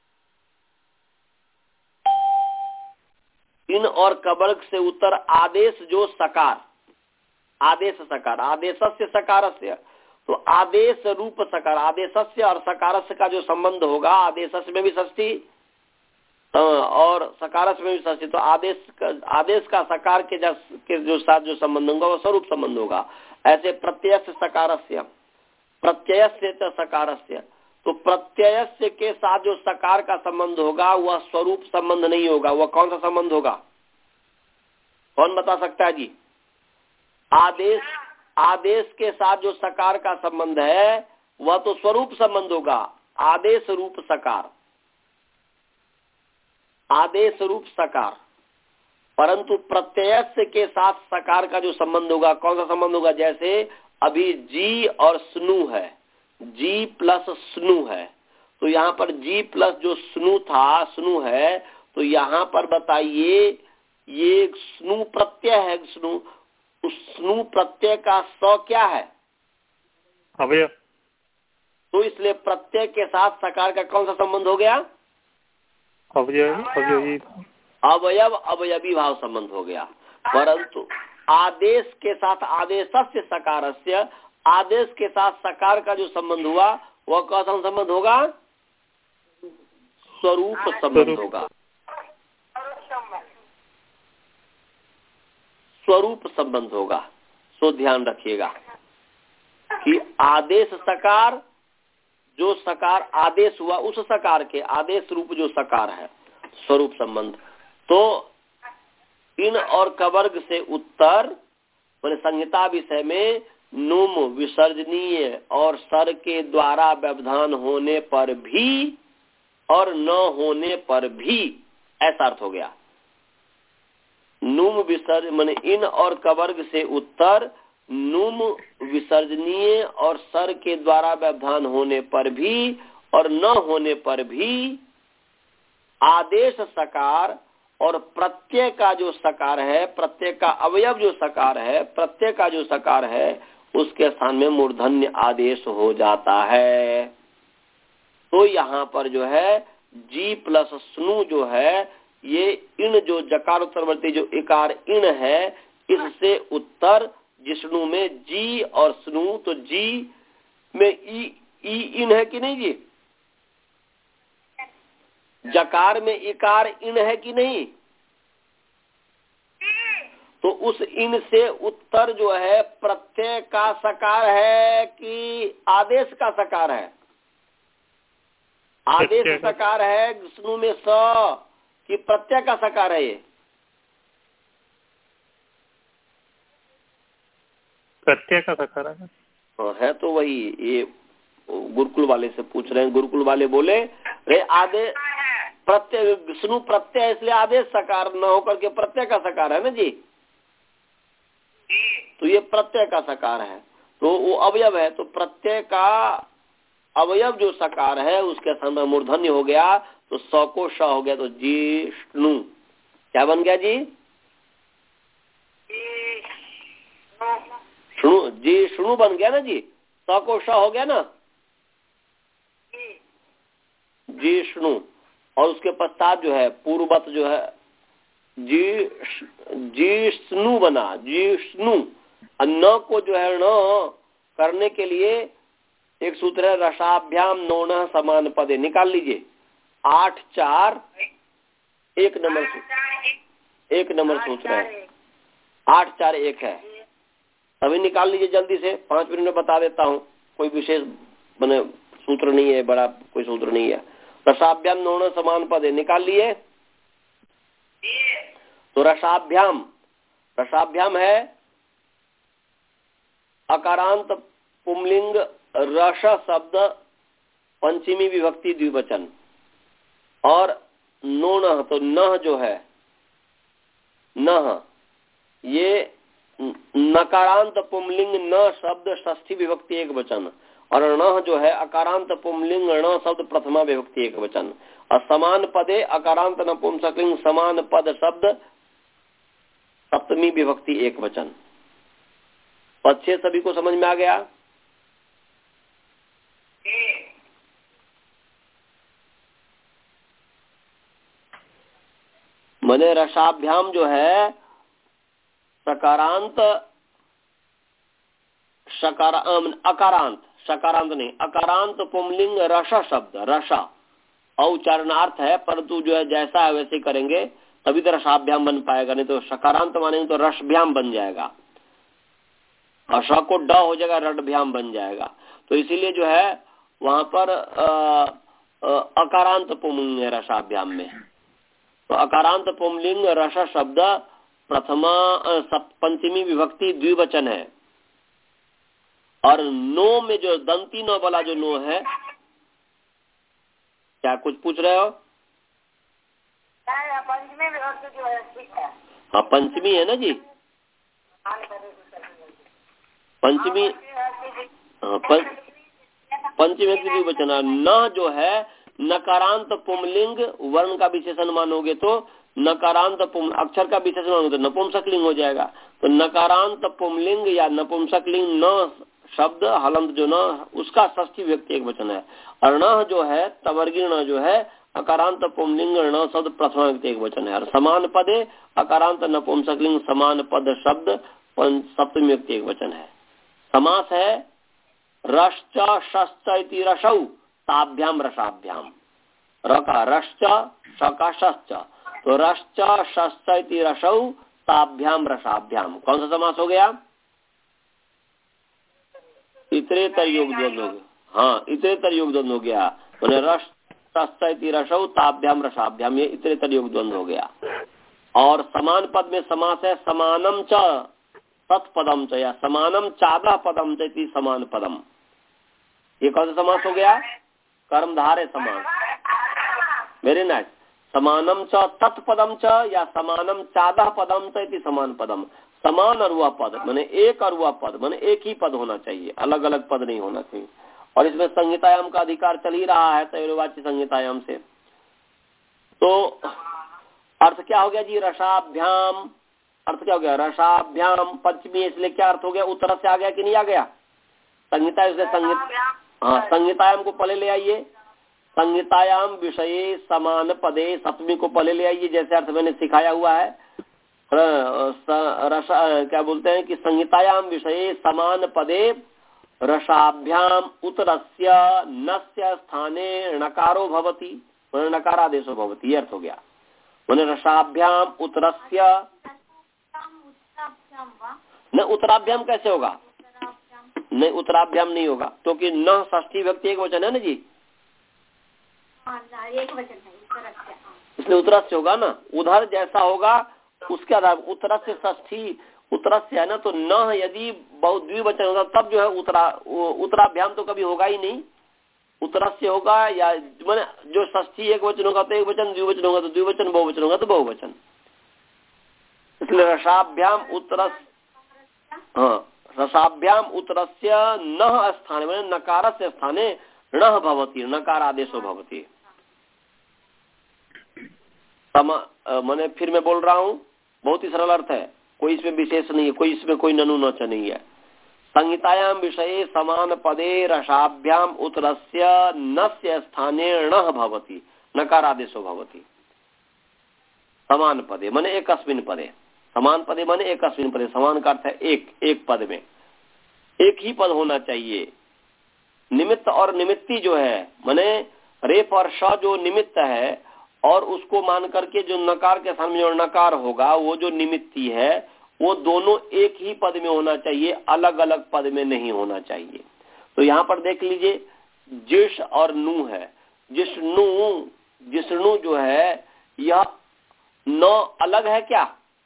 इन और कबर्ग से उत्तर आदेश जो सकार, आदेश सकार, आदेशस्य सकारस्य, तो आदेश रूप सकार, आदेशस्य और सकारस्य का जो संबंध होगा, आदेशस्य में भी षष्ठी और सकारस्य में भी षष्ठी, तो आदेश का आदेश का सकार के, के जो साथ जो संबंध होगा वो स्वरूप संबंध होगा। ऐसे प्रत्ययस्य सकारस्य, प्रत्ययस्य च सकारस्य, तो प्रत्ययस्य के साथ जो सकार का संबंध होगा वह स्वरूप संबंध नहीं होगा। वह कौन सा संबंध होगा? कौन बता सकता है जी? आदेश आदेश के साथ जो सकार का संबंध है वह तो स्वरूप संबंध होगा, आदेश रूप सकार, आदेश रूप सकार। परंतु प्रत्ययस्य के साथ सकार का जो संबंध होगा, कौन सा संबंध होगा? जैसे अभी जी और स्नु है, जी प्लस स्नु है, तो यहाँ पर जी प्लस जो स्नु था, स्नु है, तो यहाँ पर बताइए ये स्नु प्रत्यय है, स्नु, उस स्नु प्रत्यय का स क्या है?
अवयव।
तो इसलिए प्रत्यय के साथ सकार का कौन सा संबंध हो गया?
अवयव, अवयवी।
अवयव अवयवी भाव संबंध हो गया। परंतु आदेश के साथ आदेशस्य सकारस्य, आदेश के साथ सकार का जो संबंध हुआ वह कौन संबंध होगा? स्वरूप संबंध होगा। स्वरूप संबंध होगा। सो ध्यान रखिएगा कि आदेश सकार, जो सकार आदेश हुआ उस सकार के आदेश रूप जो सकार है, स्वरूप संबंध। तो इन और कवर्ग से उत्तर मैंने संहिता विषय में नुम विसर्जनीय और सर के द्वारा व्यवधान होने पर भी और न होने पर भी, ऐसा अर्थ हो गया। नुम विसर्ज माने इन और कवर्ग से उत्तर नुम विसर्जनीय और सर के द्वारा व्यवधान होने पर भी और न होने पर भी आदेश सकार और प्रत्यय का जो सकार है, प्रत्यय का अवयव जो सकार है, प्रत्यय का जो सकार है, उसके स्थान में मूर्धन्य आदेश हो जाता है। तो यहाँ पर जो है जी प्लस स्नु जो है, ये इन जो जकार उत्तरवर्ती जो इकार इन है, इससे उत्तर जिष्णु में जी और स्नु, तो जी में ई, ई इन है कि नहीं जी? जकार में इकार इन है कि नहीं? तो उस इन से उत्तर जो है प्रत्यय का सकार है कि आदेश का सकार है? आदेश सकार है विष्णु में स कि प्रत्यय का सकार है? ये
प्रत्यय का सकार है।
है तो वही, ये गुरुकुल वाले से पूछ रहे हैं। गुरुकुल वाले बोले रे आदेश प्रत्यय, विष्णु प्रत्यय इसलिए आदेश सकार न होकर के प्रत्यय का सकार है ना जी। तो ये प्रत्यय का सकार है, तो वो अवयव है। तो प्रत्यय का अवयव जो सकार है उसके समय मूर्धन्य हो गया, तो स को श हो गया, तो जिष्णु क्या बन गया जी? शुणु, जिष्णु बन गया ना जी। स को श हो गया ना, जिष्णु। और उसके पश्चात जो है पूर्ववत जो है जी जिष्णु बना, जिष्णु। न को जो है न करने के लिए एक सूत्र है रसाभ्याम नोन समान पदे, निकाल लीजिए। आठ चार एक नंबर एक नंबर सूत्र है, आठ चार एक है। अभी निकाल लीजिए जल्दी से, पांच मिनट में बता देता हूँ। कोई विशेष बने सूत्र नहीं है, बड़ा कोई सूत्र नहीं है। रसाभ्याम नोन समान पदे निकाल लिए। तो रसाभ्याम, रसाभ्याम है अकारांत पुंलिंग रस शब्द पंचमी विभक्ति द्विवचन, और नोन तो नह जो है नह, ये नकारांत पुंलिंग न शब्द षष्ठी विभक्ति एक वचन, और नह जो है अकारांत पुंलिंग न शब्द प्रथमा विभक्ति एक वचन। और समान पदे अकारांत नपुंसकलिंग समान पद शब्द सप्तमी विभक्ति एक वचन। पद छह सभी को समझ में आ गया? मने रसाभ्याम जो है सकारांत सकार अकारांत सकारांत नहीं अकारांत पुंलिंग रस शब्द, रसा औचारणार्थ है, परंतु जो है जैसा है वैसे करेंगे तभी तो रसाभ्याम बन पाएगा, नहीं तो सकारांत मानेंगे तो रसभ्याम बन जाएगा, और स को ड हो जाएगा रडभ्याम बन जाएगा। तो इसीलिए जो है वहां पर अकारांत पुंलिंग है रसाभ्याम में। तो अकारांत पुंलिंग रस शब्द प्रथमा पंचमी विभक्ति द्विवचन है, और नो में जो दंती नो वाला जो नो है, क्या कुछ पूछ रहे हो?
पंचमी विभक्ति जो है ठीक है।
हाँ पंचमी है ना जी, पंचमी हाँ पंचमी विभक्ति द्विवचन। न जो है नकारांत पुंलिंग वर्ण का विशेषण मानोगे तो नकारांत पुम अक्षर का विशेषण मानोगे तो नपुंसकलिंग हो जाएगा। तो नकारांत पुंलिंग या नपुंसकलिंग न शब्द हलंत जो न उसका षष्ठी विभक्ति एक वचन है, और न जो है तवर्गीण जो है अकारांत पुंलिंग ण शब्द प्रथमा व्यक्ति एक वचन है। और समान पदे अकारांत नपुंसकलिंग समान पद शब्द सप्तमी व्यक्ति एक वचन है। समास है रश्च शश्च इति रसौ ताभ्याम रसाभ्याम। र का रश्च श का शश्च, तो रश्च शश्च इति रसौ ताभ्याम रसाभ्याम कौन सा समास हो गया? इतरेतर योग द्वंद्व हो गया। हाँ, इतरेतर योग द्वंद्व हो गया। मैंने रश्च शश्च इति रसौ ताभ्याम रसाभ्याम, ये इतरेतर योग द्वंद्व हो गया। और समान पद में समास है समानम च तत्पदम च या समानम चादा पदम च इति समान पदम। ये कौन सा समास हो गया? कर्मधारय समास। Very nice. समानम च तत्पदम च या समानम चादा पदम च इति समान पदम। समान अरुआ पद माने एक अरुआ पद माने एक ही पद होना चाहिए, अलग अलग पद नहीं होना चाहिए। और इसमें संहितायाम का अधिकार चल ही रहा है तैरवाची संहितायाम से। तो अर्थ क्या हो गया जी? रसाभ्याम। अर्थ क्या हो गया? रसाभ्याम पंचमी, इसलिए क्या अर्थ हो गया? उत्तर से आ गया कि नहीं आ गया? संहिता से संहित हाँ संहितायाम को पहले ले आइए। संहितायाम विषये समान पदे सप्तमी को पहले ले आइए, जैसे अर्थ मैंने सिखाया हुआ है। रसा क्या बोलते हैं कि संहितायाम विषये समान पदे रसाभ्याम उत्तरस्य नस्य स्थाने नकारो भवति, नकारादेशो भवति, अर्थ हो गया। मैंने रसाभ्याम उत्तरस्य न उत्तराभ्याम कैसे होगा? नहीं, उत्तराभ्याम नहीं होगा क्योंकि न षष्ठी व्यक्ति एक वचन है ना जी,
एक वचन है,
इसलिए उत्तरस्य होगा ना। उधर जैसा होगा उसके आधार उत्तरस्य षष्ठी उत्तरस्य है ना, तो न यदि बहुत द्विवचन होगा तब जो है उत्तरा उत्तराभ्याम तो कभी होगा ही नहीं, उत्तरस्य होगा। या मैंने जो षष्ठी एक वचन होगा तो एक वचन, द्विवचन होगा तो द्विवचन, बहुवचन होगा तो बहुवचन। इसलिए रसाभ्याम उत्तरस्य हाँ रसाभ्याम उत्तरस्य न स्थाने मैंने नकारस्य स्थाने ण भवति, नकार आदेशो भवति। मैंने फिर मैं बोल रहा हूँ, बहुत ही सरल अर्थ है, कोई इसमें विशेष नहीं है, कोई इसमें कोई ननु नच नहीं है। संहितायाम विषये समान पदे रसाभ्याम उत्तरस्य नस्य स्थाने ण भवति, नकार आदेशो भवति। समान पदे माने एकस्मिन् पदे, समान पदे माने एकस्मिन् पदे, समान का अर्थ है एक, एक पद में एक ही पद होना चाहिए। निमित्त और निमित्ती जो है माने रेफ और श जो निमित्त है और उसको मान करके जो नकार के स्थान में जो नकार होगा वो जो निमित्ती है वो दोनों एक ही पद में होना चाहिए, अलग अलग पद में नहीं होना चाहिए। तो यहाँ पर देख लीजिए जिस और नु है, जिष्णु जिष्णु जो है यह न अलग है क्या?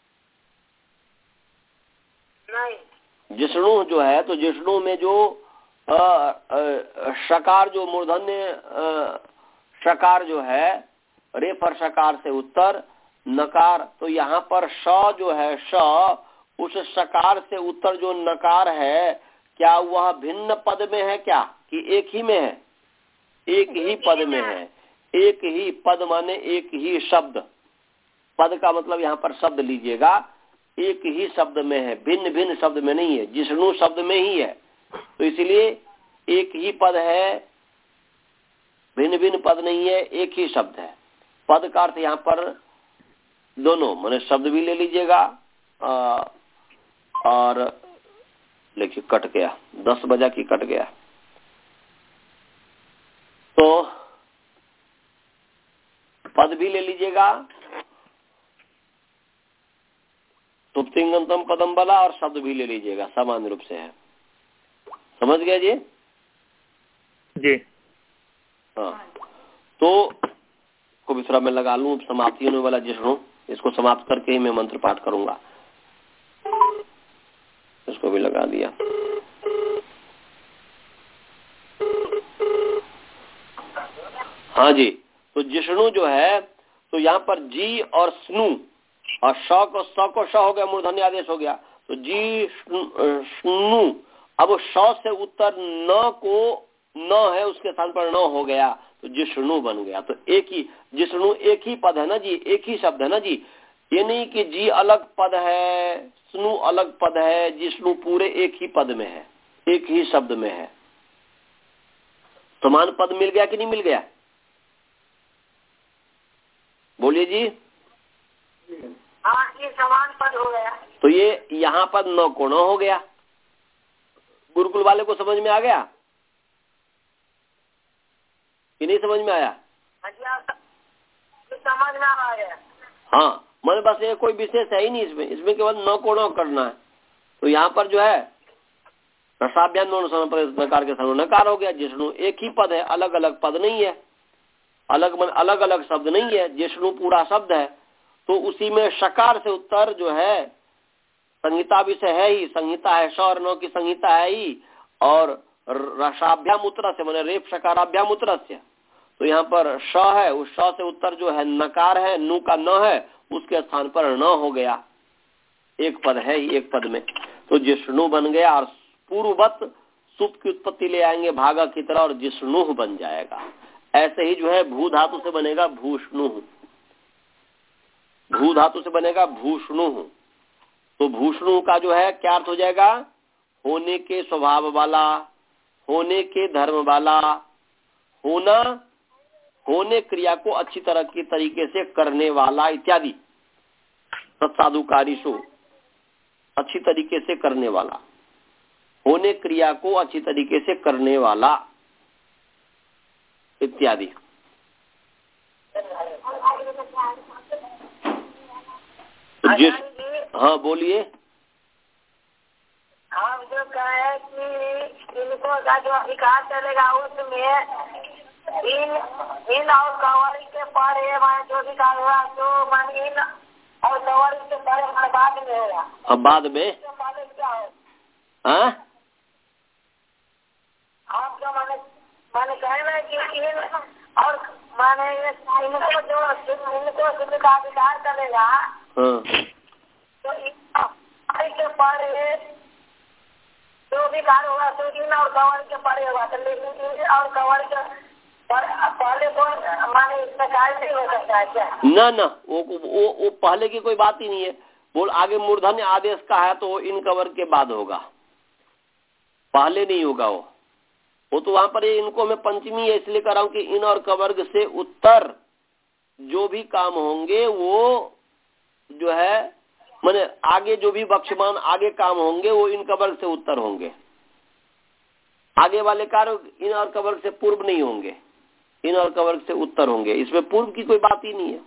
नहीं।
जिष्णु जो है तो जिष्णु में जो आ, आ, शकार जो मूर्धन्य शकार जो है रेफ और शकार से उत्तर नकार, तो यहाँ पर श जो है श उस शकार से उत्तर जो नकार है क्या वह भिन्न पद में है क्या कि एक ही में है? एक ही पद में है। एक ही पद माने एक ही शब्द, पद का मतलब यहाँ पर शब्द लीजिएगा, एक ही शब्द में है, भिन्न भिन्न शब्द में नहीं है, जिष्णु शब्द में ही है। तो इसलिए एक ही पद है, भिन्न भिन्न पद नहीं है, एक ही शब्द है। पद का अर्थ यहाँ पर दोनों माने शब्द भी ले लीजिएगा और देखिए कट गया, दस बजा की कट गया, तो पद भी ले लीजिएगा तुप्तिंगंतम पदम बला और शब्द भी ले लीजिएगा, समान रूप से है। समझ गया जी?
जी
हाँ, तो को विश्रा में लगा लूं, समाप्ति होने वाला जिष्णु, इसको समाप्त करके ही मैं मंत्र पाठ करूंगा। इसको भी लगा दिया। हाँ जी, तो जिष्णु जो है तो यहाँ पर जी और स्नु और श को स को श हो गया, मूर्धन्य आदेश हो गया, तो जी स्नु। अब श से उत्तर न को न है उसके स्थान पर न हो गया तो जिष्णु बन गया। तो एक ही जिष्णु एक ही पद है ना जी, एक ही शब्द है ना जी, ये नहीं कि जी अलग पद है स्नु अलग पद है, जिष्णु पूरे एक ही पद में है, एक ही शब्द में है। समान पद मिल गया कि नहीं मिल गया? बोलिए जी।
हाँ, ये समान पद हो गया।
तो ये यहाँ पर नौ कोण हो गया। गुरुकुल वाले को समझ में आ गया कि नहीं समझ में आया?
समझ में आ गया।
हाँ, मैंने बस ये कोई विशेष है ही नहीं इसमें, इसमें केवल नौ कोणों करना है। तो यहाँ पर जो है रसाभ्याम नकार के सामने नकार हो गया। जिष्णु एक ही पद है, अलग अलग पद नहीं है, अलग मन अलग अलग शब्द नहीं है। जिष्णु पूरा शब्द है। तो उसी में शकार से उत्तर जो है संहिता विषय है ही, संहिता है, श और नौ की संहिता है ही। और रसाभ्याम उत्तर से मैंने रेप शकाराभ्याम उत्तर से, तो यहाँ पर श है, उस श से उत्तर जो है नकार है, नु का न है, उसके स्थान पर न हो गया। एक पद है ही, एक पद में तो जिष्णु बन गया। और पूर्ववत सुप की उत्पत्ति ले आएंगे भागा की तरह और जिष्णु बन जाएगा। ऐसे ही जो है भू धातु से बनेगा भूष्णु, भू धातु से बनेगा भूष्णु। तो भूष्णु का जो है क्या अर्थ हो जाएगा? होने के स्वभाव वाला, होने के धर्म वाला, होना, होने क्रिया को अच्छी तरह की तरीके से करने वाला इत्यादि। तत्साधुकारीषु अच्छी तरीके से करने वाला, होने क्रिया को अच्छी तरीके से करने वाला इत्यादि। जिस हाँ बोलिए।
हम जो कहे कि इनको का जो अधिकार चलेगा उसमें इन इन और कवरी के परे मान जो अधिकार हुआ तो मान इन और कवरी के परे मान बाद में होगा।
अब बाद में
क्या हो?
हाँ
आप जो माने माने कहना कि इन और माने इनको जो इनको सिद्ध का अधिकार चलेगा तो के परे जो भी कार्य होगा तो इन और कवर के परे होगा। तो लेकिन और कवर के पहले को माने इसमें कार्य नहीं हो सकता है क्या?
ना ना, वो वो वो पहले की कोई बात ही नहीं है। बोल आगे मूर्धन्य आदेश का है तो इन कवर के बाद होगा, पहले नहीं होगा। वो वो तो वहां पर इनको मैं पंचमी है इसलिए कर रहा हूँ कि इन और कवर्ग से उत्तर जो भी काम होंगे वो जो है मैंने आगे जो भी बक्षमान आगे काम होंगे वो इन कवर्ग से उत्तर होंगे। आगे वाले कार्य इन और कवर्ग से पूर्व नहीं होंगे, इन और कवर्ग से उत्तर होंगे। इसमें पूर्व की कोई बात ही नहीं है।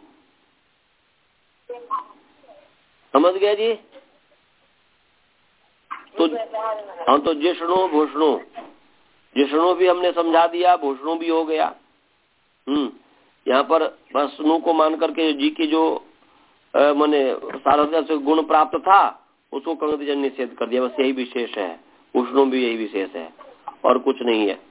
समझ गए जी? तो हाँ, तो जिष्णु भूषणु, जिष्णु भी हमने समझा दिया, भूषणु भी हो गया। हम्म यहाँ पर बस नु को मान करके जी की जो मैंने सारथ्य से गुण प्राप्त था उसको कंगतिजन निषेध कर दिया। बस यही विशेष है, भूषणु भी यही विशेष है और कुछ नहीं है।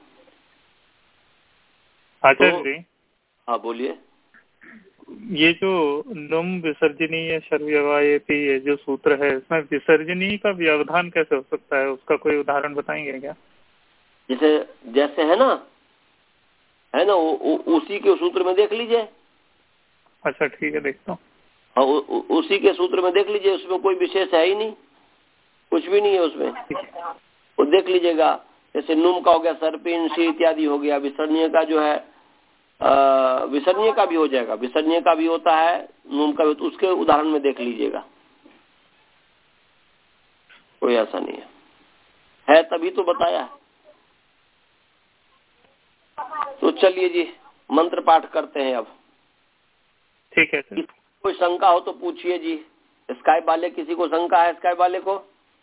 आचार्य जी
हाँ बोलिए।
ये जो नुम विसर्जनीय शर्व्यवायेति ये जो सूत्र है इसमें विसर्जनीय का व्यवधान कैसे हो सकता है? उसका कोई उदाहरण बताएंगे क्या?
जैसे जैसे है ना है ना उ, उ, उसी के सूत्र में देख लीजिए।
अच्छा ठीक है, देखता हूँ।
हाँ उ, उ, उसी के सूत्र में देख लीजिए, उसमें कोई विशेष है ही नहीं, कुछ भी नहीं है उसमें। वो देख लीजिएगा। जैसे नुम का हो गया सर्पिन सी इत्यादि हो गया। विसर्जनीय का जो है विसर्जनीय का भी हो जाएगा, विसर्जनीय का भी होता है, नुम का भी, तो उसके उदाहरण में देख लीजिएगा। कोई ऐसा नहीं है, है तभी तो बताया। तो चलिए जी मंत्र पाठ करते हैं अब।
ठीक है सर।
कोई शंका हो तो पूछिए जी। स्काइप वाले, किसी को शंका है स्काइप वाले को?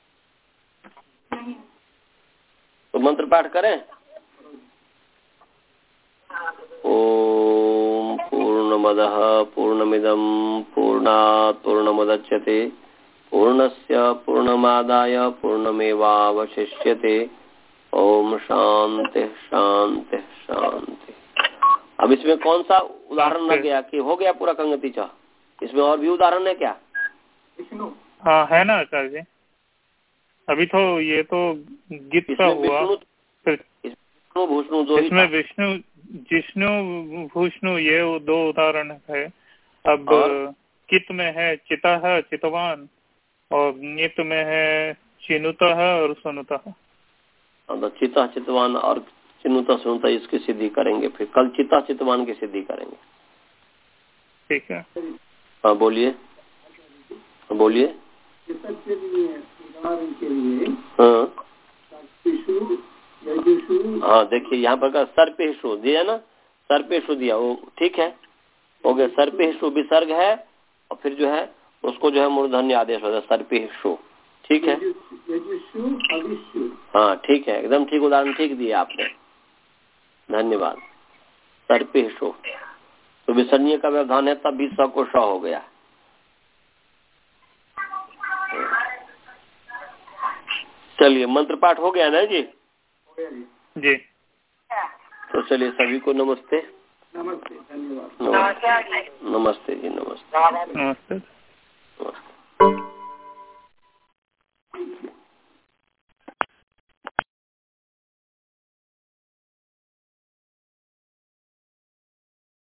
तो मंत्र पाठ करें। ओम पूर्णमदः पूर्णमिदं पूर्णात् पूर्णमुदच्यते पूर्णस्य पूर्णमादाय पूर्णमेवावशिष्यते। ओम शांति शांति शांति। अब इसमें कौन सा उदाहरण न गया कि हो गया पूरा कंगति चा? इसमें और भी उदाहरण है क्या?
हाँ है ना आचार्य जी। अभी तो ये तो गीत का हुआ,
विष्णु भूषणु दो,
इसमें विष्णु जिष्णु भूषणु ये दो उदाहरण है। अब कित में है चितः चितवान और नित में है चिनुतः और सुनुतः।
चिता चितवान और चिनुता सुनुता इसकी सिद्धि करेंगे, फिर कल चिता चितवान की सिद्धि करेंगे।
ठीक है।
हाँ बोलिए, बोलिए।
के लिए उदाहरण के लिए
हाँ
हाँ
देखिए यहाँ पर सर्पेशु दिया ना, सर्पेशु दिया वो ठीक है, हो गया। सर्पेशु विसर्ग है और फिर जो है उसको जो है मूर्धन्य आदेश होता है सर्पेशु, ठीक है। हाँ ठीक है, एकदम ठीक उदाहरण ठीक दिया आपने, धन्यवाद। सर्पेशु तो विसर्जनीय का व्यवधान है तब भी स को श हो गया। चलिए मंत्र पाठ हो गया ना जी?
जी।
तो चलिए सभी को नमस्ते।
नमस्ते, धन्यवाद।
नमस्ते, नमस्ते जी, नमस्ते,
नमस्ते।
नमस्ते।